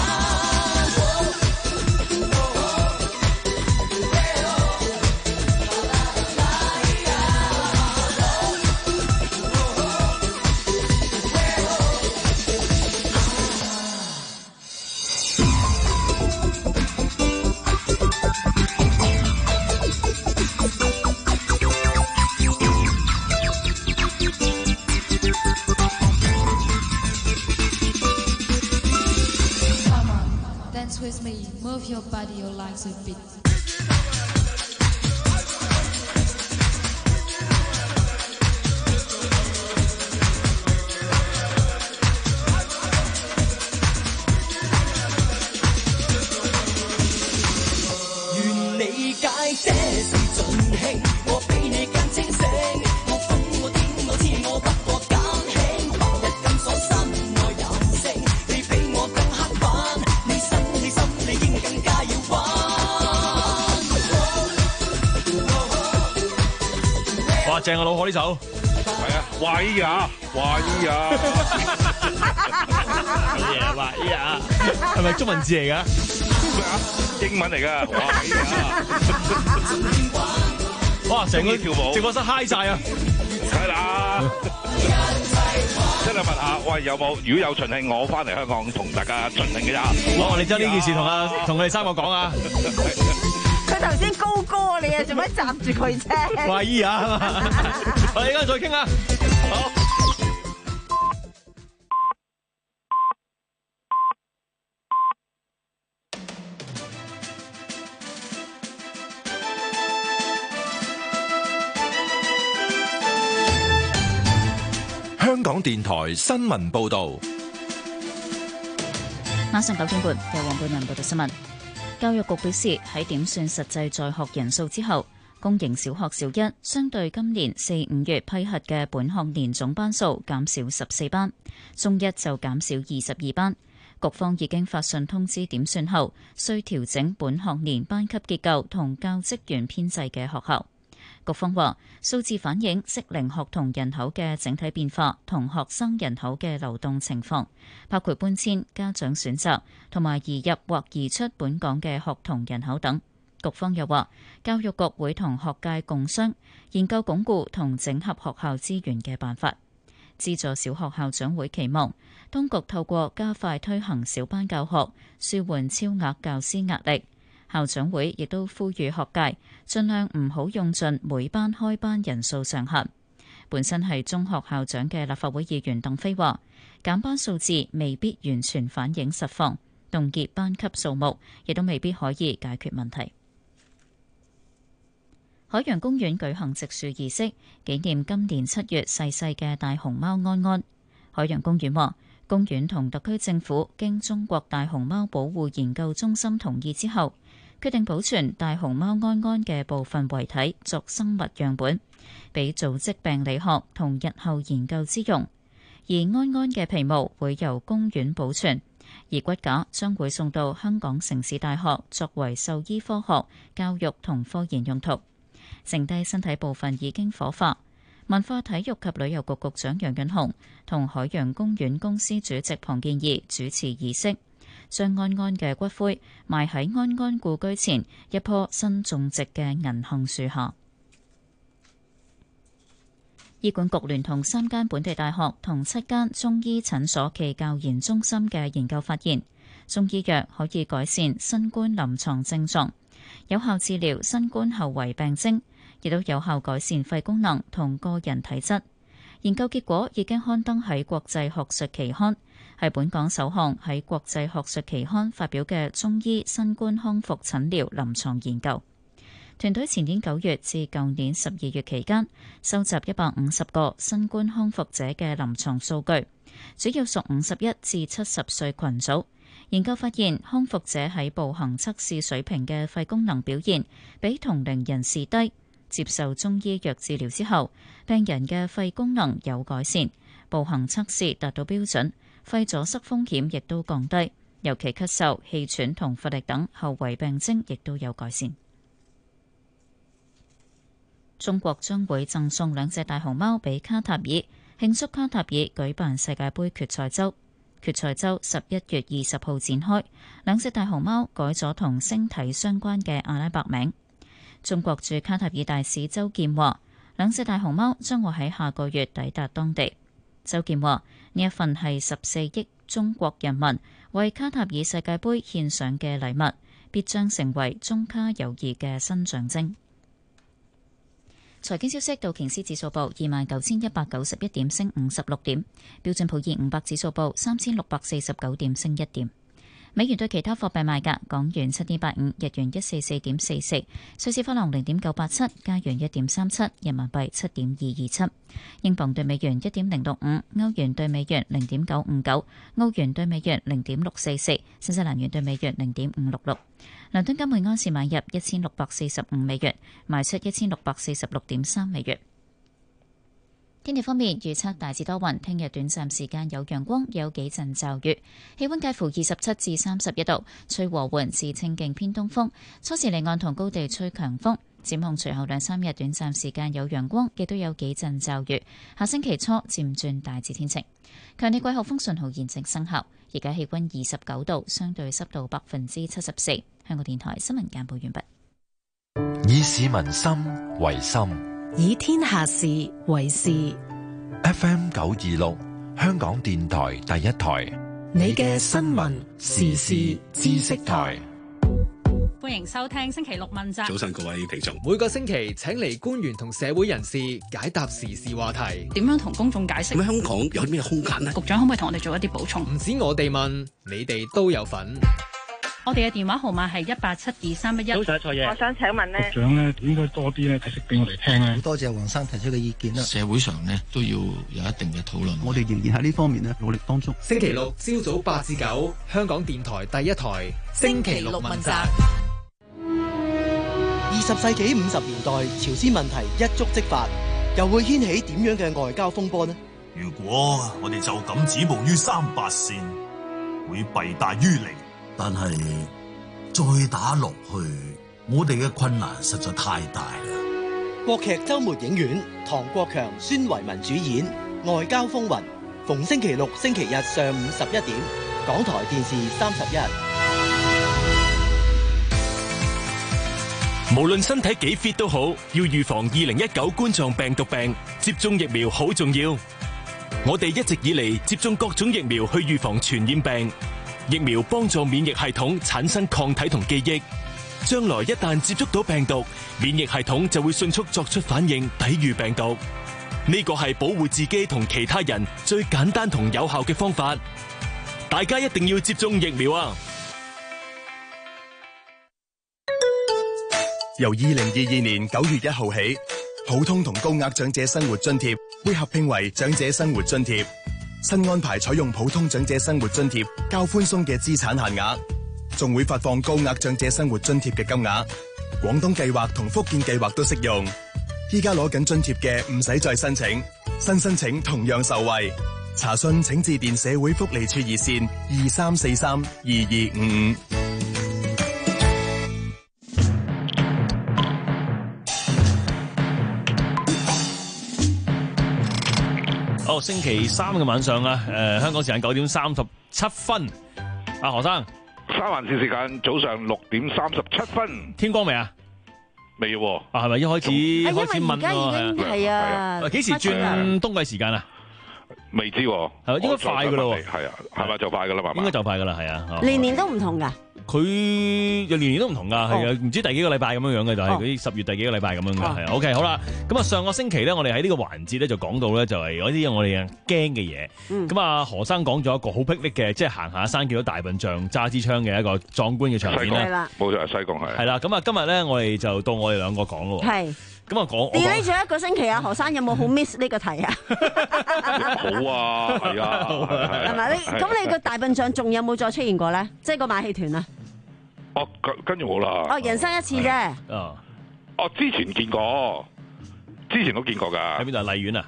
With me, move your body, your legs a bit. 願理解這是盡興，我比你更清醒，我瘋我癲我知我不過減輕，白日金鎖心內任性，你比我更刻板。 哇，正啊，老何呢首， 係啊，喂呀，喂呀， 嘢喂呀，係咪中文字嚟噶？ 咩啊？英文嚟㗎，喂呀！ 哇，成個跳舞，直覺室嗨晒啊！ 係啦，即係問下，喂，有冇？如果有盡興，我翻嚟香港同大家盡興嘅咋？ 哇！你將呢件事同阿同佢哋三個講啊！ 佢頭先高歌你啊，做乜閘住佢啫？ 懷疑啊！我哋而家再傾下。好。 香港電台新聞報導， 晚上九點半由黃貝文報道新聞。教育局表示，喺點算實際在學人數之後，公營小學小一相對今年四五月批核嘅本學年總班數減少十四班，中一就減少二十二班。局方已經發信通知點算後需調整本學年班級結構同教職員編制嘅學校。局方話，數字反映適齡學童人口嘅整體變化同學生人口嘅流動情況，包括搬遷、家長選擇同埋移入或移出本港嘅學童人口等。局方又話，教育局會同學界共商，研究鞏固同整合學校資源嘅辦法。資助小學校長會期望，當局透過加快推行小班教學，舒緩超額教師壓力。校長會亦都呼籲學界盡量唔好用盡每班開班人數上限。本身係中學校長嘅立法會議員鄧飛話，減班數字未必完全反映實況，凍結班級數目亦都未必可以解決問題。海洋公園舉行植樹儀式，紀念今年七月逝世嘅大熊貓安安。海洋公園話，公園同特區政府經中國大熊貓保護研究中心同意之後，決定保存大熊貓安安嘅部分遺體作生物樣本，俾組織病理學同日後研究之用。而安安嘅皮毛會由公園保存，而骨架將會送到香港城市大學作為獸醫科學、教育同科研用途。剩低身體部分已經火化。文化體育及旅遊局局長楊潤雄同海洋公園公司主席龐建義主持儀式，將安安嘅骨灰埋喺安安故居前一棵新種植嘅銀杏樹下。醫管局聯同三間本地大學同七間中醫診所暨教研中心嘅研究發現，中醫藥可以改善新冠臨床症狀，有效治療新冠後遺病徵，亦都有效改善肺功能同個人體質。研究結果已經刊登喺國際學術期刊，係本港首項喺國際學術期刊發表嘅中醫新冠康復診療臨床研究。團隊前年九月至舊年十二月期間，收集一百五十個新冠康復者嘅臨床數據，主要屬五十一至七十歲群組。研究發現，康復者喺步行測試水平嘅肺功能表現比同齡人士低。接受中醫藥治療之後，病人嘅肺功能有改善，步行測試達到標準，肺阻塞風險亦都降低，尤其咳嗽、氣喘同乏力等後遺病徵亦都有改善。中國將會贈送兩隻大熊貓俾卡塔爾，慶祝卡塔爾舉辦世界盃決賽周。決賽周十一月二十號展開，兩隻大熊貓改咗同星體相關嘅阿拉伯名。中國駐卡塔爾大使周健話，兩隻大熊貓將會喺下個月抵達當地。周健話，呢一份係十四億中國人民為卡塔爾世界盃獻上嘅禮物，必將成為中卡友誼嘅新象徵。財經消息，道瓊斯指數報二萬九千一百九十一點，升五十六點；標準普爾五百指數報三千六百四十九點，升一點。美元對其他貨幣賣價：港元七點八五，日元一四四點四四，瑞士法郎零點九八七，加元一點三七，人民幣七點二二七，英鎊對美元一點零六五，歐元對美元零點九五九，澳元對美元零點六四四，新西蘭元對美元零點五六六。倫敦金每安士買入一千六百四十五美元，賣出一千六百四十六點三美元。天氣方面，預測大致多雲，聽日短暫時間有陽光，有幾陣驟雨，氣溫介乎二十七至三十一度，吹和緩至清勁偏東風，初時離岸同高地吹強風。展望隨後兩三日短暫時間有陽光，亦都有幾陣驟雨。下星期初漸轉大致天晴。強烈季候風信號現正生效，而家氣溫二十九度，相對濕度百分之七十四。香港電台新聞簡報完畢。 以市民心為心， 以天下事為事。 F M 九二六，香港電台第一台， 你嘅新聞時事知識台。 歡迎收聽星期六問責。 早晨各位聽眾， 每個星期請嚟官員同社會人士解答時事話題。 點樣同公眾解釋？ 咁香港有啲咩空間呢？ 局長可唔可以同我哋做一啲補充？ 唔止我哋問，你哋都有份。 我哋嘅電話號碼係一八七二三一一。 早晨，蔡爺，我想請問咧， 局長咧應該多啲咧解釋俾我哋聽咧。 好多謝黃生提出嘅意見啦。 社會上咧都要有一定嘅討論。 我哋仍然喺呢方面咧努力當中。 星期六朝早八至九，香港電台第一台，星期六問責。 二十世紀五十年代，朝鮮問題一觸即發，又會掀起點樣嘅外交風波呢？ 如果我哋就咁止步於三八線，會弊大於利。但係再打落去，我哋嘅困難實在太大啦。 國劇周末影院，唐國強、孫維民主演《外交風雲》，逢星期六、星期日上午十一點，港台電視三十一。 無論身體幾 fit 都好，要預防二零一九冠狀病毒病，接種疫苗好重要。我哋一直以嚟接種各種疫苗去預防傳染病。疫苗幫助免疫系統產生抗體同記憶，將來一旦接觸到病毒，免疫系統就會迅速作出反應，抵禦病毒。呢個係保護自己同其他人最簡單同有效嘅方法。大家一定要接種疫苗啊！ 由二零二二年九月一號起，普通同高額長者生活津貼會合併為長者生活津貼。新安排採用普通長者生活津貼較寬鬆嘅資產限額，仲會發放高額長者生活津貼嘅金額。廣東計劃同福建計劃都適用。依家攞緊津貼嘅唔使再申請，新申請同樣受惠。查詢請致電社會福利處熱線二三四三二二五五。 好，星期三嘅晚上啊，誒、呃，香港時間九點三十七分，阿何生， 三環線時間早上六點三十七分， 天光未啊？ 未喎， 啊，係咪一開始開始問啊？係啊， 幾時轉冬季時間啊？ 未知喎， 係應該快噶咯， 係啊，係咪就快噶啦嘛？ 應該就快噶啦，係啊， 年年都唔同噶。 佢又年年都唔同㗎，係啊，唔知第幾個禮拜咁樣樣嘅，就係嗰啲十月第幾個禮拜咁樣嘅，係啊。OK， 好啦，咁啊上個星期咧，我哋喺呢個環節咧就講到咧，就係有啲我哋驚嘅嘢。咁啊何生講咗一個好霹靂嘅，即係行下山見到大笨象揸支槍嘅一個壯觀嘅場面啦。 冇錯，西貢係。係啦，咁啊今日咧我哋就到我哋兩個講咯。 係。 咁啊講。 delay 咗一個星期啊，何生有冇好 miss 呢個題啊？ 好啊，係啊。 係咪？你咁你個大笨象仲有冇再出現過咧？即係個馬戲團啊？ 哦，跟跟住冇啦。 哦，人生一次啫。 哦， 哦，之前見過，之前都見過㗎。 喺邊度？荔園啊？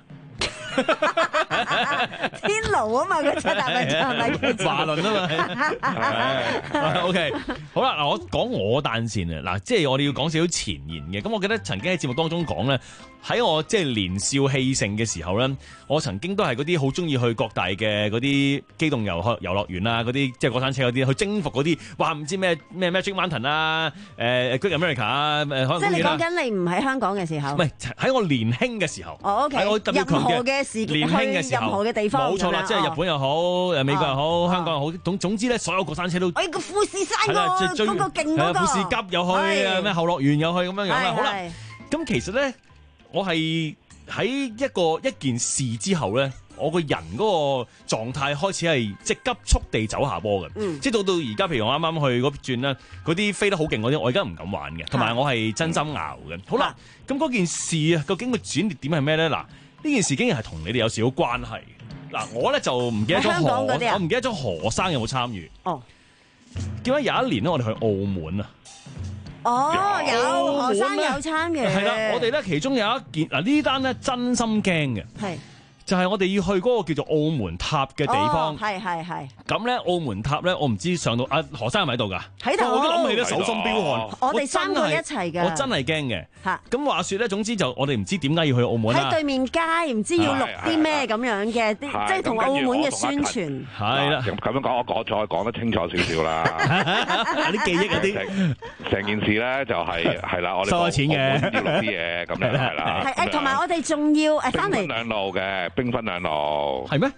天奴啊嘛，佢隻大笨象係咪叫？ 華倫啊嘛。O K， 好啦，嗱，我講我誕前啊，嗱，即係我哋要講少少前言嘅。咁我記得曾經喺節目當中講咧，喺我即係年少氣盛嘅時候咧，我曾經都係嗰啲好中意去各大嘅嗰啲機動遊學遊樂園啊，嗰啲即係過山車嗰啲，去征服嗰啲，哇唔知咩咩 Magic Mountain 啊，誒 Great America 啊，誒可能即係你講緊你唔喺香港嘅時候， 唔係喺我年輕嘅時候。 哦 OK， 我特別強嘅任何嘅事件年輕嘅時候， 任何嘅地方， 冇錯啦，即係日本又好，誒美國又好，香港又好，總總之咧，所有過山車都。 哎個富士山嗰個嗰個勁嗰個。 富士急又去啊，咩後樂園又去咁樣樣啦。好啦，咁其實咧，我係喺一個一件事之後咧，我個人嗰個狀態開始係即急速地走下坡嘅。嗯，即到到而家，譬如我啱啱去嗰轉咧，嗰啲飛得好勁嗰啲，我而家唔敢玩嘅，同埋我係真心熬嘅。好啦，咁嗰件事啊，究竟個轉捩點係咩咧？嗱，呢件事竟然係同你哋有少少關係。嗱，我咧就唔記得咗何，我唔記得咗何生有冇參與。哦。點解有一年咧，我哋去澳門啊？ 哦，有何生有參與。 係啦，我哋咧其中有一件嗱呢單咧真心驚嘅。係。就係我哋要去嗰個叫做澳門塔嘅地方， 係係係。 咁咧澳門塔咧，我唔知上到阿何生係咪喺度㗎？ 喺度， 我都諗起咧手心飆汗。 我哋三個一齊㗎。 我真係驚嘅。嚇！咁話説咧，總之就我哋唔知點解要去澳門啦。 喺對面街，唔知要錄啲咩咁樣嘅，即係同澳門嘅宣傳。 係啦， 咁樣講，我講再講得清楚少少啦。 啲記憶嗰啲， 成件事咧就係係啦，我哋收咗錢嘅， 要錄啲嘢咁樣係啦。 係誒，同埋我哋仲要誒翻嚟。 兵分兩路嘅，兵分兩路。 係咩？ 唔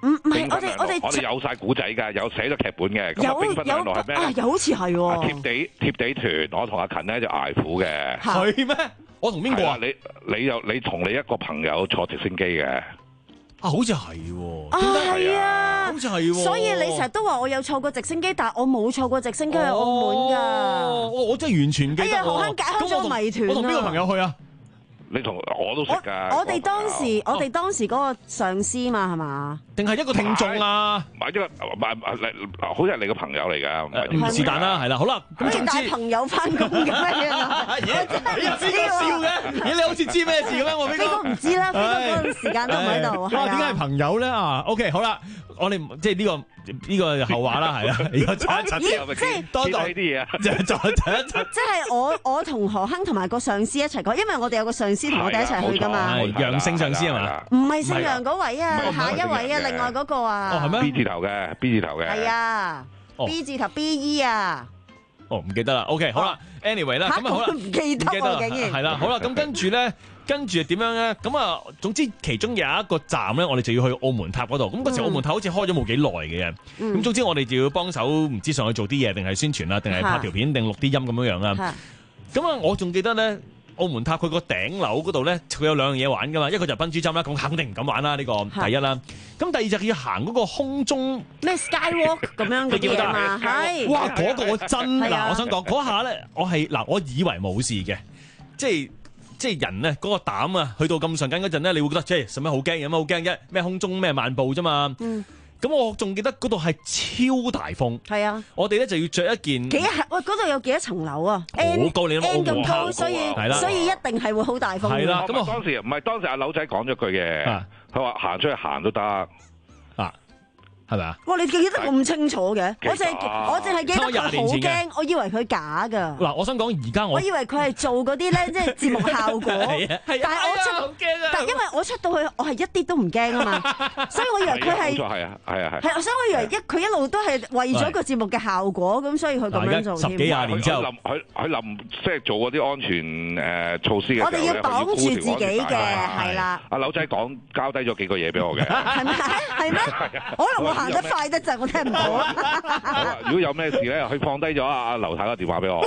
唔唔係，我哋我哋我哋有晒古仔㗎，有寫咗劇本嘅。咁啊，兵分兩路係咩？ 啊，又好似係喎。 貼地貼地團，我同阿勤咧就捱苦嘅。 係咩？我同邊個啊？ 你你又你同你一個朋友坐直升機嘅。 啊，好似係喎。 啊，係啊， 好似係喎。 所以你成日都話我有坐過直升機，但係我冇坐過直升機去澳門㗎。 哦，我真係完全記得。 哎呀，何坑解開咗謎團啊！ 我同邊個朋友去啊？ 你同我都識㗎。 我哋當時我哋當時嗰個上司嘛係嘛？ 定係一個聽眾啊？ 唔係一個唔係唔係，好似係你個朋友嚟㗎，唔係是但啦，係啦，好啦，咁總之帶朋友翻工嘅咩啊？ 你又知個笑嘅？咦，你好似知咩事咁樣？我邊個唔知啦，飛哥嗰陣時間都唔喺度。 哇，點解係朋友咧啊 ？OK， 好啦，我哋即係呢個呢個後話啦，係啦，而家查一查啲，即係多啲嘢啊，就就查一查。 即係我我同何亨同埋個上司一齊講，因為我哋有個上司同我哋一齊去㗎嘛。 楊姓上司係嘛？ 唔係姓楊嗰位啊，下一位啊，另外嗰個啊。 哦，係咩 ？B 字頭嘅 B 字頭嘅。 係啊 ，B 字頭 B E 啊。 哦，唔記得啦。OK，好啦 ，anyway 啦，咁啊好啦， 唔記得喎，竟然係啦，好啦，咁跟住咧，跟住點樣咧？咁啊，總之其中有一個站咧，我哋就要去澳門塔嗰度。咁嗰時澳門塔好似開咗冇幾耐嘅，咁總之我哋就要幫手，唔知上去做啲嘢，定係宣傳啊，定係拍條片，定錄啲音咁樣樣啦。咁啊，我仲記得咧。澳門塔佢個頂樓嗰度咧，佢有兩樣嘢玩噶嘛，一個就係笨豬跳啦，咁肯定唔敢玩啦，呢個第一啦。咁第二就要行嗰個空中咩 skywalk 咁樣嘅嘢嘛，係。 哇，嗰個真嗱，我想講嗰下咧，我係嗱，我以為冇事嘅，即係即係人咧嗰個膽啊，去到咁上緊嗰陣咧，你會覺得即係使乜好驚，有乜好驚啫？咩空中咩漫步啫嘛。嗯。咁我仲記得嗰度係超大風， 係啊！ 我哋咧就要着一件幾喂嗰度有幾多層樓啊？ 好高，你諗咁高，所以所以一定係會好大風。 係啦， 咁啊當時唔係當時阿柳仔講咗句嘅，佢話行出去行都得啊， 係咪啊？ 哇！你記得咁清楚嘅，我淨係我淨係記得佢好驚，我以為佢假㗎。 嗱，我想講而家我我以為佢係做嗰啲咧，即係節目效果。 係啊， 但係我出，但係因為我出到去，我係一啲都唔驚啊嘛，所以我以為佢係係啊係啊係。 係，所以我以為一佢一路都係為咗個節目嘅效果，咁所以佢咁樣做。 十幾廿年之後， 佢佢臨即係做嗰啲安全誒措施嘅時候， 我哋要綁住自己嘅，係啦。 阿柳仔講交低咗幾個嘢俾我嘅， 係咩？係咩？可能我行得快得滯，我聽唔到啊！ 好啊，如果有咩事咧，佢放低咗阿劉太個電話俾我。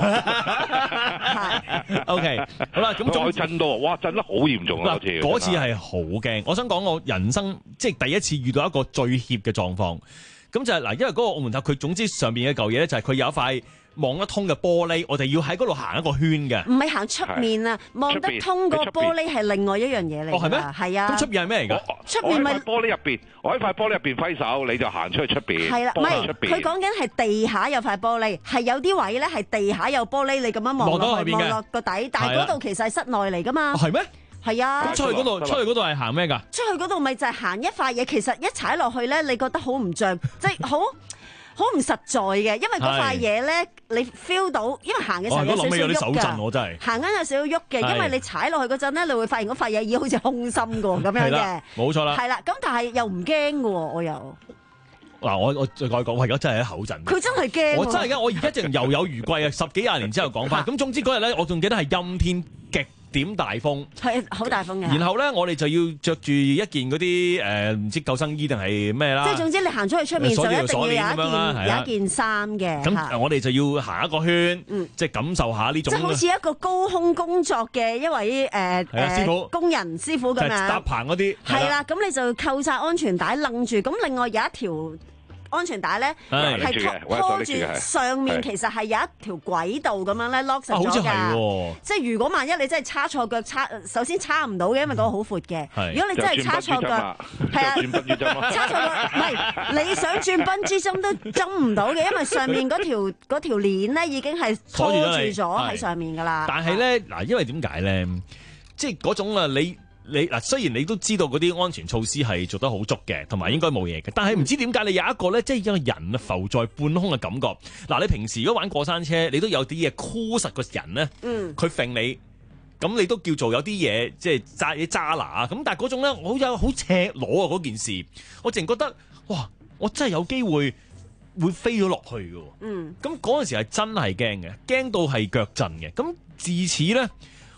O K， 好啦，咁再震到，哇，震得好嚴重啊！嗰次嗰次係好驚。我想講我人生即係第一次遇到一個最怯嘅狀況。咁就係嗱，因為嗰個澳門塔佢總之上邊嘅嚿嘢咧，就係佢有一塊望得通嘅玻璃，我哋要喺嗰度行一個圈嘅。 唔係行出面啊，望得通個玻璃係另外一樣嘢嚟。 哦，係咩？ 係啊。 咁出邊係咩嚟㗎？ 出邊咪玻璃入邊，我喺塊玻璃入邊揮手，你就行出去出邊。 係啦，唔係佢講緊係地下有塊玻璃，係有啲位咧係地下有玻璃，你咁樣望落去望落個底，但係嗰度其實係室內嚟㗎嘛。 係咩？ 係啊。 咁出去嗰度，出去嗰度係行咩㗎？ 出去嗰度咪就係行一塊嘢，其實一踩落去咧，你覺得好唔着，即係好。好唔實在嘅，因為嗰塊嘢咧，你 feel 到，因為行嘅時候有少少喐㗎。行緊有少少喐嘅，因為你踩落去嗰陣咧，你會發現嗰塊嘢已經好似空心㗎咁樣嘅。 冇錯啦。 係啦，咁但係又唔驚㗎喎，我又。 嗱，我我再講，我而家真係喺口震。 佢真係驚。 我真係㗎，我而家淨猶有餘悸啊！十幾廿年之後講翻，咁總之嗰日咧，我仲記得係陰天極點大風， 係好大風嘅。 然後咧，我哋就要着住一件嗰啲誒唔知救生衣定係咩啦。 即係總之你行出去出面就一定要有一件有一件衫嘅。 咁我哋就要行一個圈，即係感受下呢種。 即係好似一個高空工作嘅一位誒誒工人師傅咁樣。 搭棚嗰啲。 係啦，咁你就扣晒安全帶楞住，咁另外有一條安全帶咧係拖住上面，其實係有一條軌道咁樣咧 lock 實咗㗎。即係如果萬一你真係叉錯腳，叉首先叉唔到嘅，因為嗰個好闊嘅。如果你真係叉錯腳，係啊，叉錯腳唔係你想轉笨豬針都針唔到嘅，因為上面嗰條嗰條鏈咧已經係拖住咗喺上面㗎啦。 但係咧嗱，因為點解咧？即係嗰種啊，你。你嗱，雖然你都知道嗰啲安全措施係做得好足嘅，同埋應該冇嘢嘅，但係唔知點解你有一個咧，即係一個人啊浮在半空嘅感覺。嗱，你平時如果玩過山車，你都有啲嘢箍實個人咧，佢揈你，咁你都叫做有啲嘢即係揸啲揸拿啊。咁但係嗰種咧，我有好赤裸啊嗰件事，我淨覺得哇，我真係有機會會飛咗落去嘅。嗯，咁嗰陣時係真係驚嘅，驚到係腳震嘅。咁自此咧。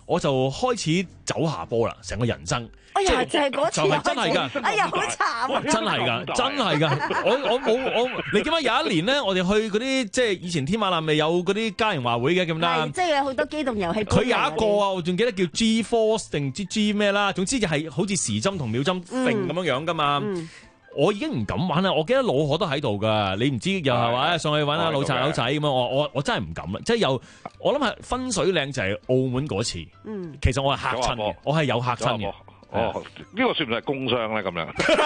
我就開始走下坡啦，成個人生。 哎呀，就係嗰次， 就係真係㗎！ 哎呀，好慘啊！ 真係㗎，真係㗎！我我冇我，你記唔記得有一年咧，我哋去嗰啲即係以前天馬南咪有嗰啲嘉年華會嘅咁啦， 即係有好多機動遊戲。 佢有一個啊，我仲記得叫 G Force 定 G G 咩啦，總之就係好似時針同秒針揈咁樣樣㗎嘛。嗯我已經唔敢玩啦！我記得老何都喺度㗎，你唔知又係話上去揾下老賊佬仔咁樣，我我我真係唔敢啦！即係又我諗係分水嶺就係澳門嗰次，嗯，其實我係嚇親嘅，我係有嚇親嘅。 哦，呢個算唔算係工傷咧？咁樣？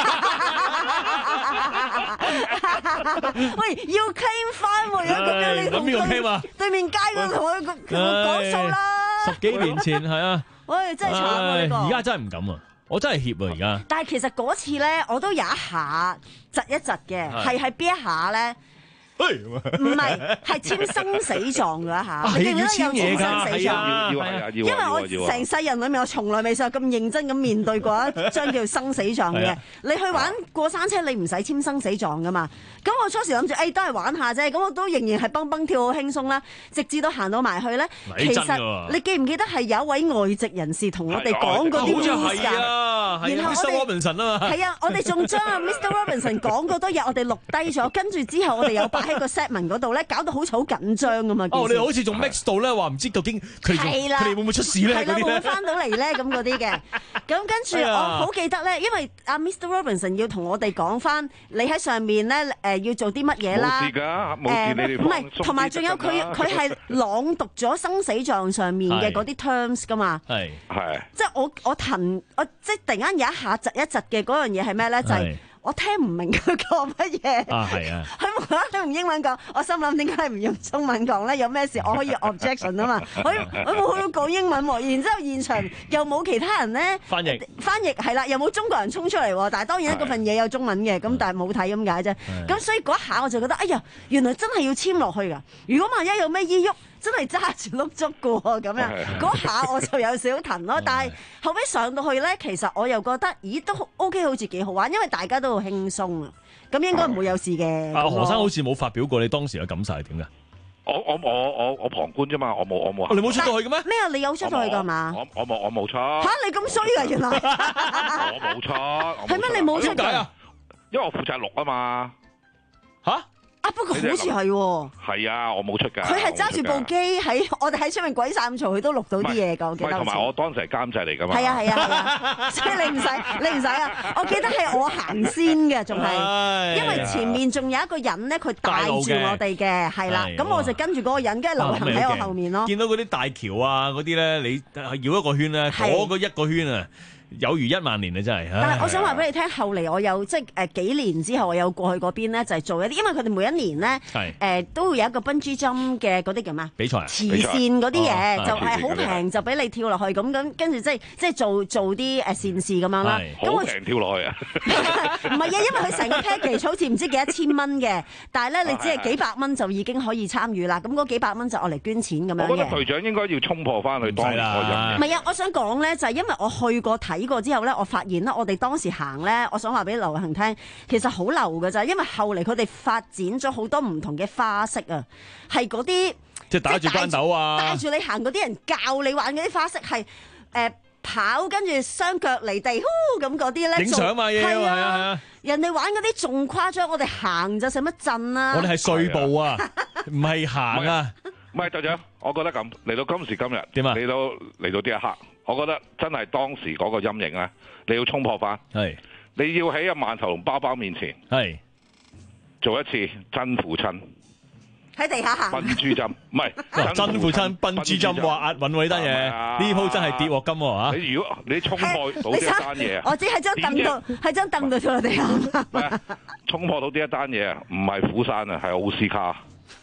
喂，要 claim 翻喎！如果咁樣你同對對面街嗰度同佢同佢講數啦。 十幾年前係啊， 喂，真係慘啊！呢個而家真係唔敢啊！我真係怯啊！而家， 但係其實嗰次咧，我都有一下窒一窒嘅，係喺邊一下咧？唔係，係簽生死狀嗰一下。你記唔記得有簽生死狀？ 要要係啊！ 因為我成世人裏面，我從來未試過咁認真咁面對過一張叫生死狀嘅。你去玩過山車，你唔使簽生死狀噶嘛。咁我初時諗住，誒都係玩下啫。咁我都仍然係蹦蹦跳好輕鬆啦。直至到行到埋去咧，其實你記唔記得係有一位外籍人士同我哋講嗰啲 news 㗎？ 然後 Mister Robinson 啊嘛。 係啊，我哋仲將阿 Mister Robinson 講嗰多嘢，我哋錄低咗，跟住之後我哋有擺喺個 set 文嗰度咧，搞到好似好緊張咁嘛。 哦，你好似仲 mix 到咧，話唔知究竟佢哋佢哋會唔會出事咧？ 係啦，會唔會翻到嚟咧？咁嗰啲嘅。咁跟住我好記得咧，因為阿 Mister Robinson 要同我哋講翻，你喺上面咧誒要做啲乜嘢啦？ 冇事㗎，冇事你哋放鬆啲。唔係， 同埋仲有佢佢係朗讀咗生死狀上面嘅嗰啲 terms 㗎嘛。係係。即係我我騰我即係突然間有一下窒一窒嘅嗰樣嘢係咩咧？就係。我聽唔明佢講乜嘢， 啊係啊， 佢無啦啦用英文講，我心諗點解唔用中文講咧？有咩事我可以 objection 啊嘛，我我冇去講英文喎，然之後現場又冇其他人咧翻譯翻譯係啦，又冇中國人衝出嚟喎，但係當然嗰份嘢有中文嘅，咁但係冇睇咁解啫。咁所以嗰一下我就覺得，哎呀，原來真係要簽落去㗎。如果萬一有咩依喐，真係揸住碌竹嘅喎，咁樣嗰下我就有少少騰咯。但係後尾上到去咧，其實我又覺得，咦都 OK， 好似幾好玩，因為大家都好輕鬆啊。咁應該唔會有事嘅。 啊，何生好似冇發表過你當時嘅感受係點㗎？ 我我我我我旁觀啫嘛，我冇我冇。 你冇出到去嘅咩？ 咩啊？你有出到去㗎嘛？ 我我冇我冇出。 嚇！你咁衰㗎原來。 我冇出。 係咩？你冇出？ 點解啊？ 因為我負責錄啊嘛。 嚇？ 啊，不過好似係喎。 係啊，我冇出㗎。 佢係揸住部機喺我哋喺出面鬼殺咁嘈，佢都錄到啲嘢㗎。我記得。 同埋我當時係監製嚟㗎嘛。 係啊係啊係啊，所以你唔使你唔使啊。我記得係我行先嘅，仲係，因為前面仲有一個人咧，佢帶住我哋嘅，係啦。咁我就跟住嗰個人，跟住流行喺我後面咯。 見到嗰啲大橋啊，嗰啲咧，你繞一個圈咧，嗰個一個圈啊。有如一萬年啊！真係。 但係我想話俾你聽，後嚟我有即係誒幾年之後，我有過去嗰邊咧，就係做一啲，因為佢哋每一年咧誒都會有一個 bungee jump嘅嗰啲叫咩比賽， 慈善嗰啲嘢，就係好平，就俾你跳落去咁咁，跟住即係即係做做啲誒善事咁樣啦。 好平跳落去啊！ 唔係啊，因為佢成個 package 好似唔知幾多千蚊嘅，但係咧你只係幾百蚊就已經可以參與啦。咁嗰幾百蚊就攞嚟捐錢咁樣嘅。 我覺得隊長應該要衝破翻佢當年嗰陣。 唔係啊，我想講咧，就係因為我去過睇過之後咧，我發現咧，我哋當時行咧，我想話俾劉恒聽，其實好流㗎咋，因為後嚟佢哋發展咗好多唔同嘅花式啊，係嗰啲即係打住關斗啊， 帶住你行嗰啲人教你玩嗰啲花式係誒、呃、跑跟住雙腳離地呼咁嗰啲咧， 影相嘛嘢係啊係啊， 人哋玩嗰啲仲誇張，我哋行就使乜震啊？ 我哋係碎步啊，唔係行啊。 唔係隊長，我覺得咁嚟到今時今日點啊？ 嚟到嚟到呢一刻，我覺得真係當時嗰個陰影咧，你要衝破翻。係，你要喺阿萬頭龍包包面前係做一次真父親喺地下行。 笨豬針唔係真父親笨豬針話押韻喎呢單嘢，呢鋪真係跌鑊金喎嚇！ 你如果你衝破到呢一單嘢， 我只係張凳度，喺張凳度坐落地下。 衝破到呢一單嘢啊，唔係虎山啊，係奧斯卡。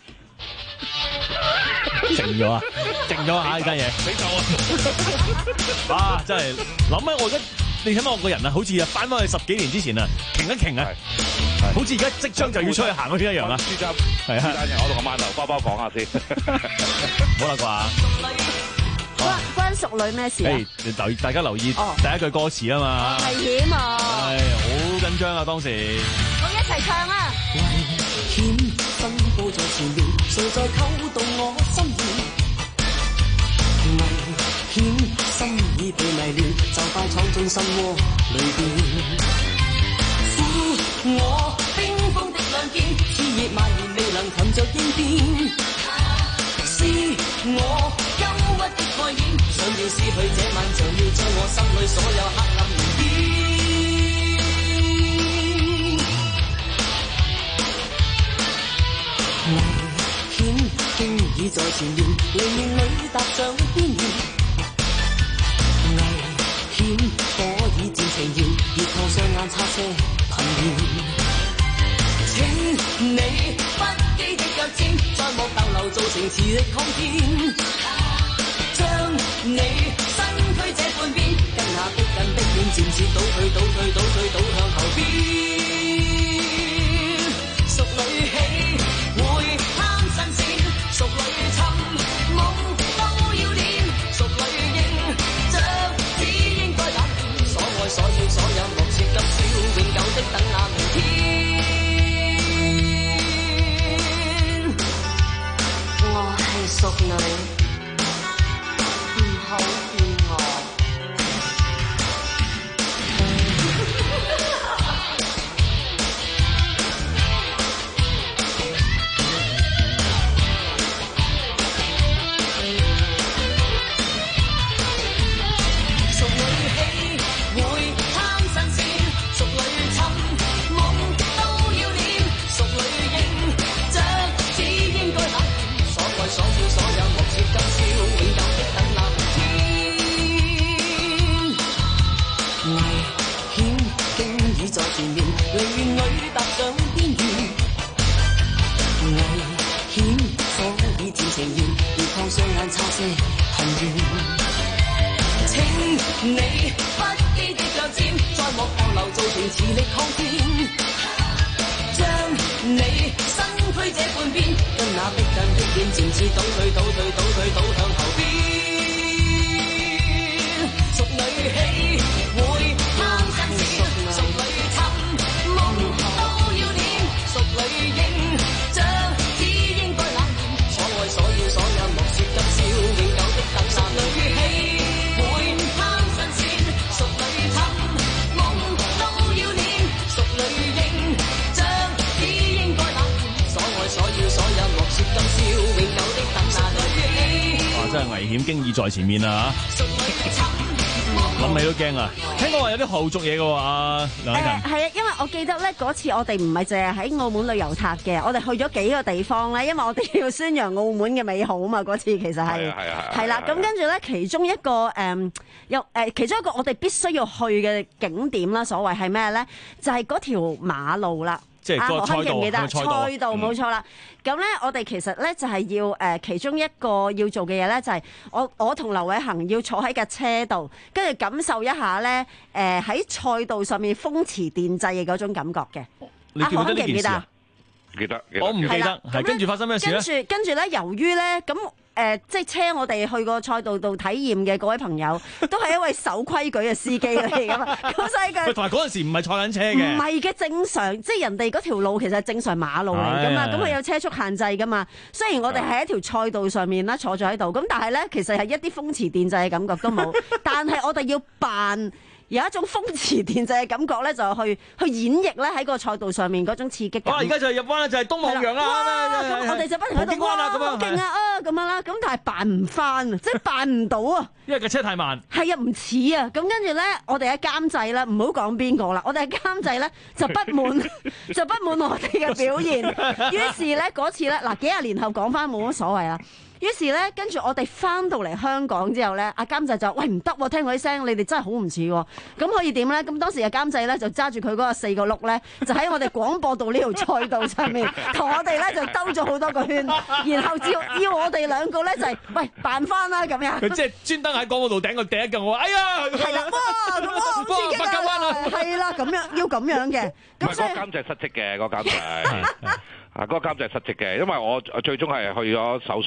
靜咗啊！靜咗下呢單嘢，死夠啊！啊，真係諗起我而家，你睇下我個人啊，好似啊翻翻去十幾年之前啊，停一停啊，好似而家即將就要出去行嗰啲一樣啊！係啊， 我同個饅頭包包講下先， 好啦啩？ 關關淑女咩事啊？ 誒，留大家留意第一句歌詞啊嘛， 危險啊！ 係好緊張啊，當時。 我一齊唱啊！ 身步在前面，誰在扣動我心弦？危險。 亂，就快闖進心窩裏邊。是我冰封的兩肩，熾熱蔓延未能擒着應變。是我憂鬱的愛戀，想要撕去這晚上，要將我心裏所有黑暗燃點。危險經已在前面，離命裏踏上邊緣。危險火已漸呈現，熱燙雙眼擦些噴煙。請你不羈的腳尖，在莫逗留造成磁力抗天。將你身軀這半邊，跟那逼近的臉漸次倒退，倒退，倒退，倒向後邊。熟女起會貪新鮮，熟女尋夢都要練，熟女認着只應該冷暖，所愛所要所有莫切今宵，永久的等那明天。我係熟女，唔好怨我。熟女起會貪新鮮，熟女尋夢都要練，熟女認着只應該冷。所愛所要所有莫切今宵，永久的等那明天。危險經已在前面，離怨裏踏上邊緣。危險火已漸呈現，熱燙雙眼擦些噴煙。請你不羈的腳尖，在莫逗留造成磁力抗天。將你身軀這半邊，跟那逼近的臉漸次倒退，倒退，倒退，倒向後邊。熟女起會貪新鮮，熟女尋夢都要練，熟女認着只應該冷暖，所愛所要所有莫說今宵，永久的等那女起會貪新鮮，熟女尋夢都要練，熟女認着只應該冷暖，所愛所要所有莫說今宵，永久的等那女起。 哇！真係危險經已在前面啊嚇！諗起都驚啊！聽講話有啲後續嘢嘅喎，阿梁凱婷。 誒係啊，因為我記得咧嗰次我哋唔係淨係喺澳門旅遊塔嘅，我哋去咗幾個地方咧，因為我哋要宣揚澳門嘅美好啊嘛。嗰次其實係係啦，咁跟住咧其中一個誒有誒其中一個我哋必須要去嘅景點啦，所謂係咩咧？就係嗰條馬路啦。 即係個賽道， 記唔記得？賽道冇錯啦。咁咧，我哋其實咧就係要誒其中一個要做嘅嘢咧，就係我我同劉偉恒要坐喺架車度，跟住感受一下咧誒喺賽道上面風馳電掣嘅嗰種感覺嘅。 你記唔記得呢件事啊？ 記得， 我唔記得。係跟住發生咩事咧？ 跟住跟住咧，由於咧咁。誒、呃，即係車我哋去個賽道度體驗嘅嗰位朋友，都係一位守規矩嘅司機嚟㗎嘛。咁所以佢同埋嗰陣時唔係坐緊車嘅， 唔係嘅正常，即係人哋嗰條路其實係正常馬路嚟㗎嘛。咁佢有車速限制㗎嘛。雖然我哋喺一條賽道上面啦，坐咗喺度，咁但係咧其實係一啲風馳電掣嘅感覺都冇。但係我哋要扮。有一種風馳電掣嘅感覺咧，就去去演繹咧喺個賽道上面嗰種刺激感。 哇！而家就係入彎啦，就係東望洋啦。 哇！咁我哋就不停喺度哇，好勁啊啊咁樣啦。咁但係扮唔翻，即係扮唔到啊。 因為個車太慢。係啊，唔似啊。咁跟住咧，我哋嘅監製咧，唔好講邊個啦，我哋嘅監製咧就不滿，就不滿我哋嘅表現。於是咧嗰次咧，嗱幾廿年後講翻冇乜所謂啦。於是咧，跟住我哋翻到嚟香港之後咧，阿監製就喂唔得喎，聽佢啲聲，你哋真係好唔似喎。咁可以點咧？咁當時嘅監製咧就揸住佢嗰個四個轆咧，就喺我哋廣播道呢條賽道上面，同我哋咧就兜咗好多個圈，然後要要我哋兩個咧就係、是、喂扮翻啦咁樣。 佢即係專登喺廣播道頂個第一個，我話哎呀， 係啦，哇咁啊，好刺激啊，係啦，咁樣要咁樣嘅。 咁所以監製失職嘅，個監製。啊！嗰、那個監製失職嘅，因為我最終係去咗手信同埋大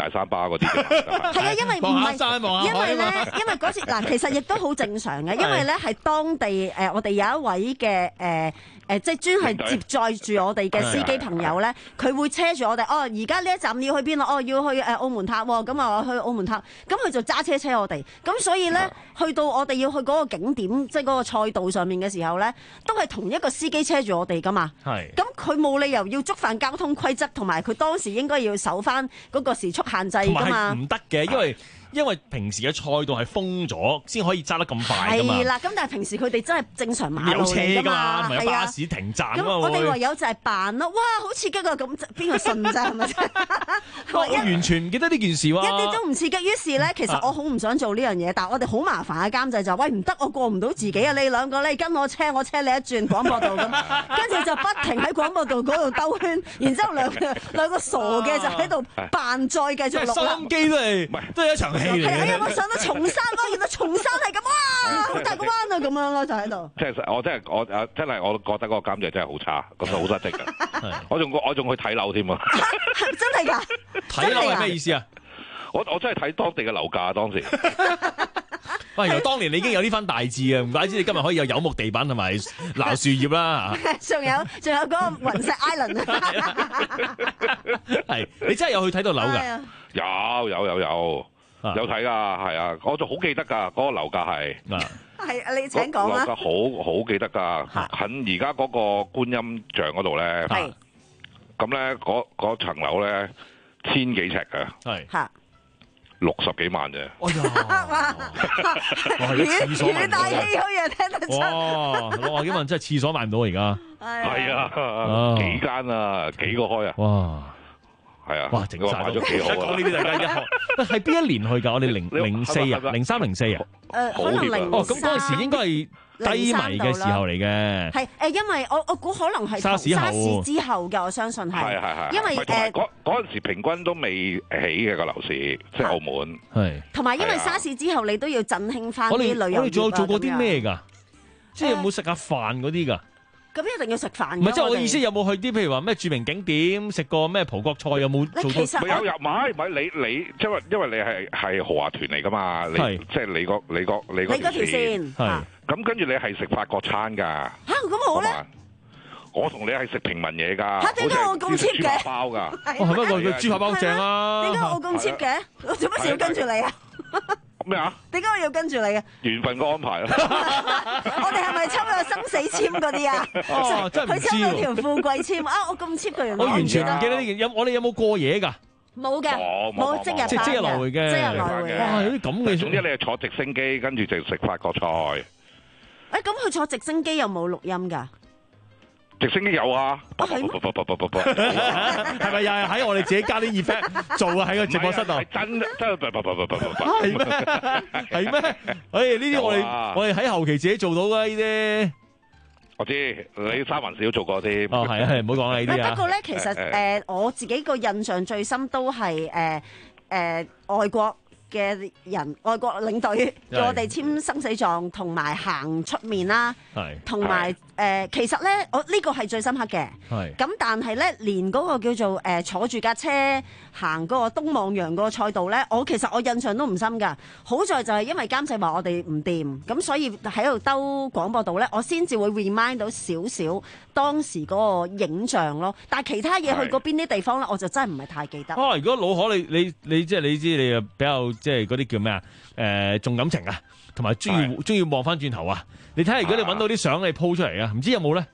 大三巴嗰啲嘅。 係啊，因為唔係， 山望下因為咧，因為嗰次嗱，其實亦都好正常嘅，因為咧係當地誒、呃，我哋有一位嘅誒誒，即係專係接載住我哋嘅司機朋友咧，佢會車住我哋。哦，而家呢一站要去邊啊？哦，要去誒澳門塔喎，咁啊去澳門塔，咁佢就揸車車我哋。咁所以咧，去到我哋要去嗰個景點，即係嗰個賽道上面嘅時候咧，都係同一個司機車住我哋噶嘛。係。咁佢冇理由要觸犯交通規則，同埋佢當時應該要守翻嗰個時速限制噶嘛。 唔得嘅，因為。因為平時嘅賽道係封咗，先可以揸得咁快㗎嘛。 係啦，咁但係平時佢哋真係正常馬路嚟㗎嘛， 唔係巴士停站㗎嘛。 咁我哋唯有就係扮咯，哇，好刺激啊！咁邊個信啫？係咪先？ 我完全唔記得呢件事喎。 一啲都唔刺激。於是咧，其實我好唔想做呢樣嘢，但係我哋好麻煩嘅監製就話：喂，唔得，我過唔到自己啊！你兩個你跟我車，我車你一轉廣播道咁，跟住就不停喺廣播道嗰度兜圈，然之後兩個兩個傻嘅就喺度扮再繼續錄啦。 收音機都係都係一場戲嚟嘅。 係啊，我上到松山嗰，原來松山係咁，哇，好大個灣啊，咁樣咯，就喺度。 即係我真係我誒真係我覺得嗰個監製真係好差，咁就好失職㗎。我仲我仲去睇樓添啊！ 真係㗎？ 睇樓係咩意思啊？ 我我真係睇當地嘅樓價當時。 喂，原來當年你已經有呢番大志啊！唔怪之你今日可以有柚木地板同埋鬧樹葉啦。 仲有仲有嗰個雲石 Island 啊！ 係你真係有去睇到樓㗎？ 有有有有。有睇㗎，係啊，我就好記得㗎，嗰、那個樓價係。 係啊，你請講啦。 樓價好好記得㗎，近而家嗰個觀音像嗰度咧。係。咁咧，嗰嗰層樓咧，千幾尺㗎。係。嚇。六十幾萬啫。哎呀！ 哇！係啲廁所賣唔到。 語帶唏噓啊，聽得出。 哇！六十幾萬真係廁所賣唔到而家。 係啊，幾間啊，幾個開啊。哇！係啊！哇！整晒都幾好啊！ 講呢啲大家一學，係邊一年去㗎？我哋零零四啊，零三零四啊。 誒，可能零哦，咁嗰陣時應該係低迷嘅時候嚟嘅。 係誒，因為我我估可能係沙士之後嘅，我相信係。係係係。因為誒嗰嗰陣時平均都未起嘅個樓市，即係澳門。係。 同埋因為沙士之後，你都要振興翻啲旅遊業啊。 我哋仲有做過啲咩㗎？即係有冇食下飯嗰啲㗎？ 咁一定要食飯。 唔係，即係我意思，有冇去啲譬如話咩著名景點食過咩葡國菜？有冇做過？ 有有買買你你，因為因為你係係豪華團嚟㗎嘛，你即係你個你個你嗰條線。係。咁跟住你係食法國餐㗎。嚇咁好咧？ 我同你係食平民嘢㗎。 嚇點解我咁 cheap 嘅？ 豬扒包㗎。 哦，係咩？個豬扒包正啊！ 點解我咁 cheap 嘅？我做乜事要跟住你啊？ 咩啊？ 點解我要跟住你嘅？ 緣分嘅安排咯。 我哋係咪抽咗生死簽嗰啲啊？ 哦，真係唔知喎。 佢抽咗條富貴簽啊！我咁 cheap 嘅人， 我完全唔記得呢件。有我哋有冇過夜㗎？ 冇嘅，冇即日即即日來回嘅， 即日來回嘅。 哇！有啲咁嘅。 總之你係坐直升機，跟住就食法國菜。誒， 咁佢坐直升機有冇錄音㗎？ 直升機有啊， 係咩？ 係咪又係喺我哋自己加啲 effect 做啊？喺個直播室度係真真係咩？係咩？誒呢啲我哋我哋喺後期自己做到㗎呢啲。 我知你三文士都做過啲。 哦，係啊，係唔好講啦呢啲啊。 不過咧，其實誒我自己個印象最深都係誒誒外國嘅人，外國領隊叫我哋簽生死狀同埋行出面啦，同埋誒其實咧，我呢個係最深刻嘅。咁但係咧，連嗰個叫做誒、呃、坐住架車行嗰個東望洋嗰個賽道咧，我其實我印象都唔深㗎。好在就係因為監製話我哋唔掂，咁所以喺度兜廣播道咧，我先至會 remind 到少少當時嗰個影像咯。但係其他嘢去過邊啲地方咧，我就真係唔係太記得。 啊！如果老可你你你即係你知你又比較即係嗰啲叫咩啊？誒、呃、重感情啊，同埋中意中意望翻轉頭啊！你睇下，如果你揾到啲相你 po 出嚟啊，唔知有冇咧？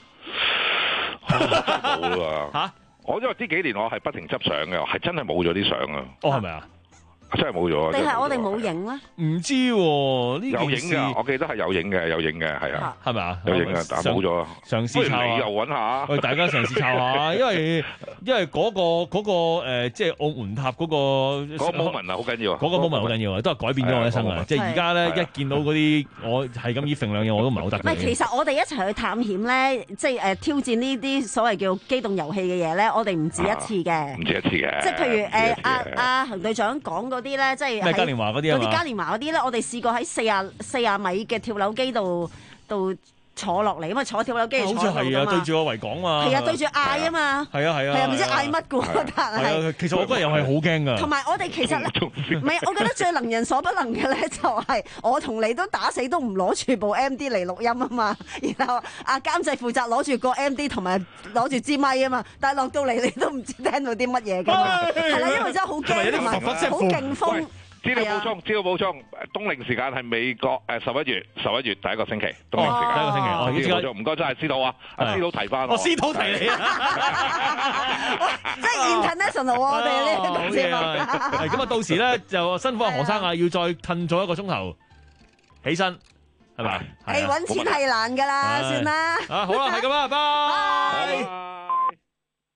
冇啊！嚇！我因為呢幾年我係不停執相嘅，係真係冇咗啲相啊！ 哦，係咪啊？ 真係冇咗， 定係我哋冇影咧？ 唔知喎，呢有影㗎，我記得係有影嘅，有影嘅，係啊，係咪啊？有影嘅，但係冇咗。 嘗試抄下， 又揾下， 喂，大家嘗試抄下，因為因為嗰個嗰個誒，即係澳門塔嗰個嗰個 moment 啊，好緊要啊！ 嗰個 moment 好緊要啊，都係改變咗我一生啊！即係而家咧，一見到嗰啲我係咁依揈兩嘢，我都唔係好得。 唔係，其實我哋一齊去探險咧，即係誒挑戰呢啲所謂叫機動遊戲嘅嘢咧，我哋唔止一次嘅， 唔止一次嘅。即係譬如誒阿阿行隊長講嗰啲咧，即係。 嘉年華嗰啲啊嘛， 嗰啲嘉年華嗰啲咧，我哋試過喺四廿四廿米嘅跳樓機度度坐落嚟，因為坐跳樓機好似係啊，對住個維港嘛。 係啊，對住嗌啊嘛。 係啊係啊。 係啊，唔知嗌乜嘅，但係。 其實我嗰日又係好驚㗎。同埋我哋其實咧，唔係，我覺得最能人所不能嘅咧，就係我同你都打死都唔攞住部 M D 嚟錄音啊嘛。然後阿監製負責攞住個 M D 同埋攞住支咪啊嘛。但係落到嚟你都唔知聽到啲乜嘢㗎嘛。係啦，因為真係好驚同埋好勁風。 資料補充，資料補充，冬令時間係美國誒十一月十一月第一個星期，冬令時間第一個星期。哦， 資料補充，唔該真係司徒啊，阿司徒提翻我。 我司徒提你啊！ 即係 international 喎，我哋呢個節目。 係咁啊，到時咧就辛苦阿何生啊，要再褪咗一個鐘頭起身，係咪？ 誒，揾錢係難㗎啦，算啦。 啊，好啦，係咁啦，拜。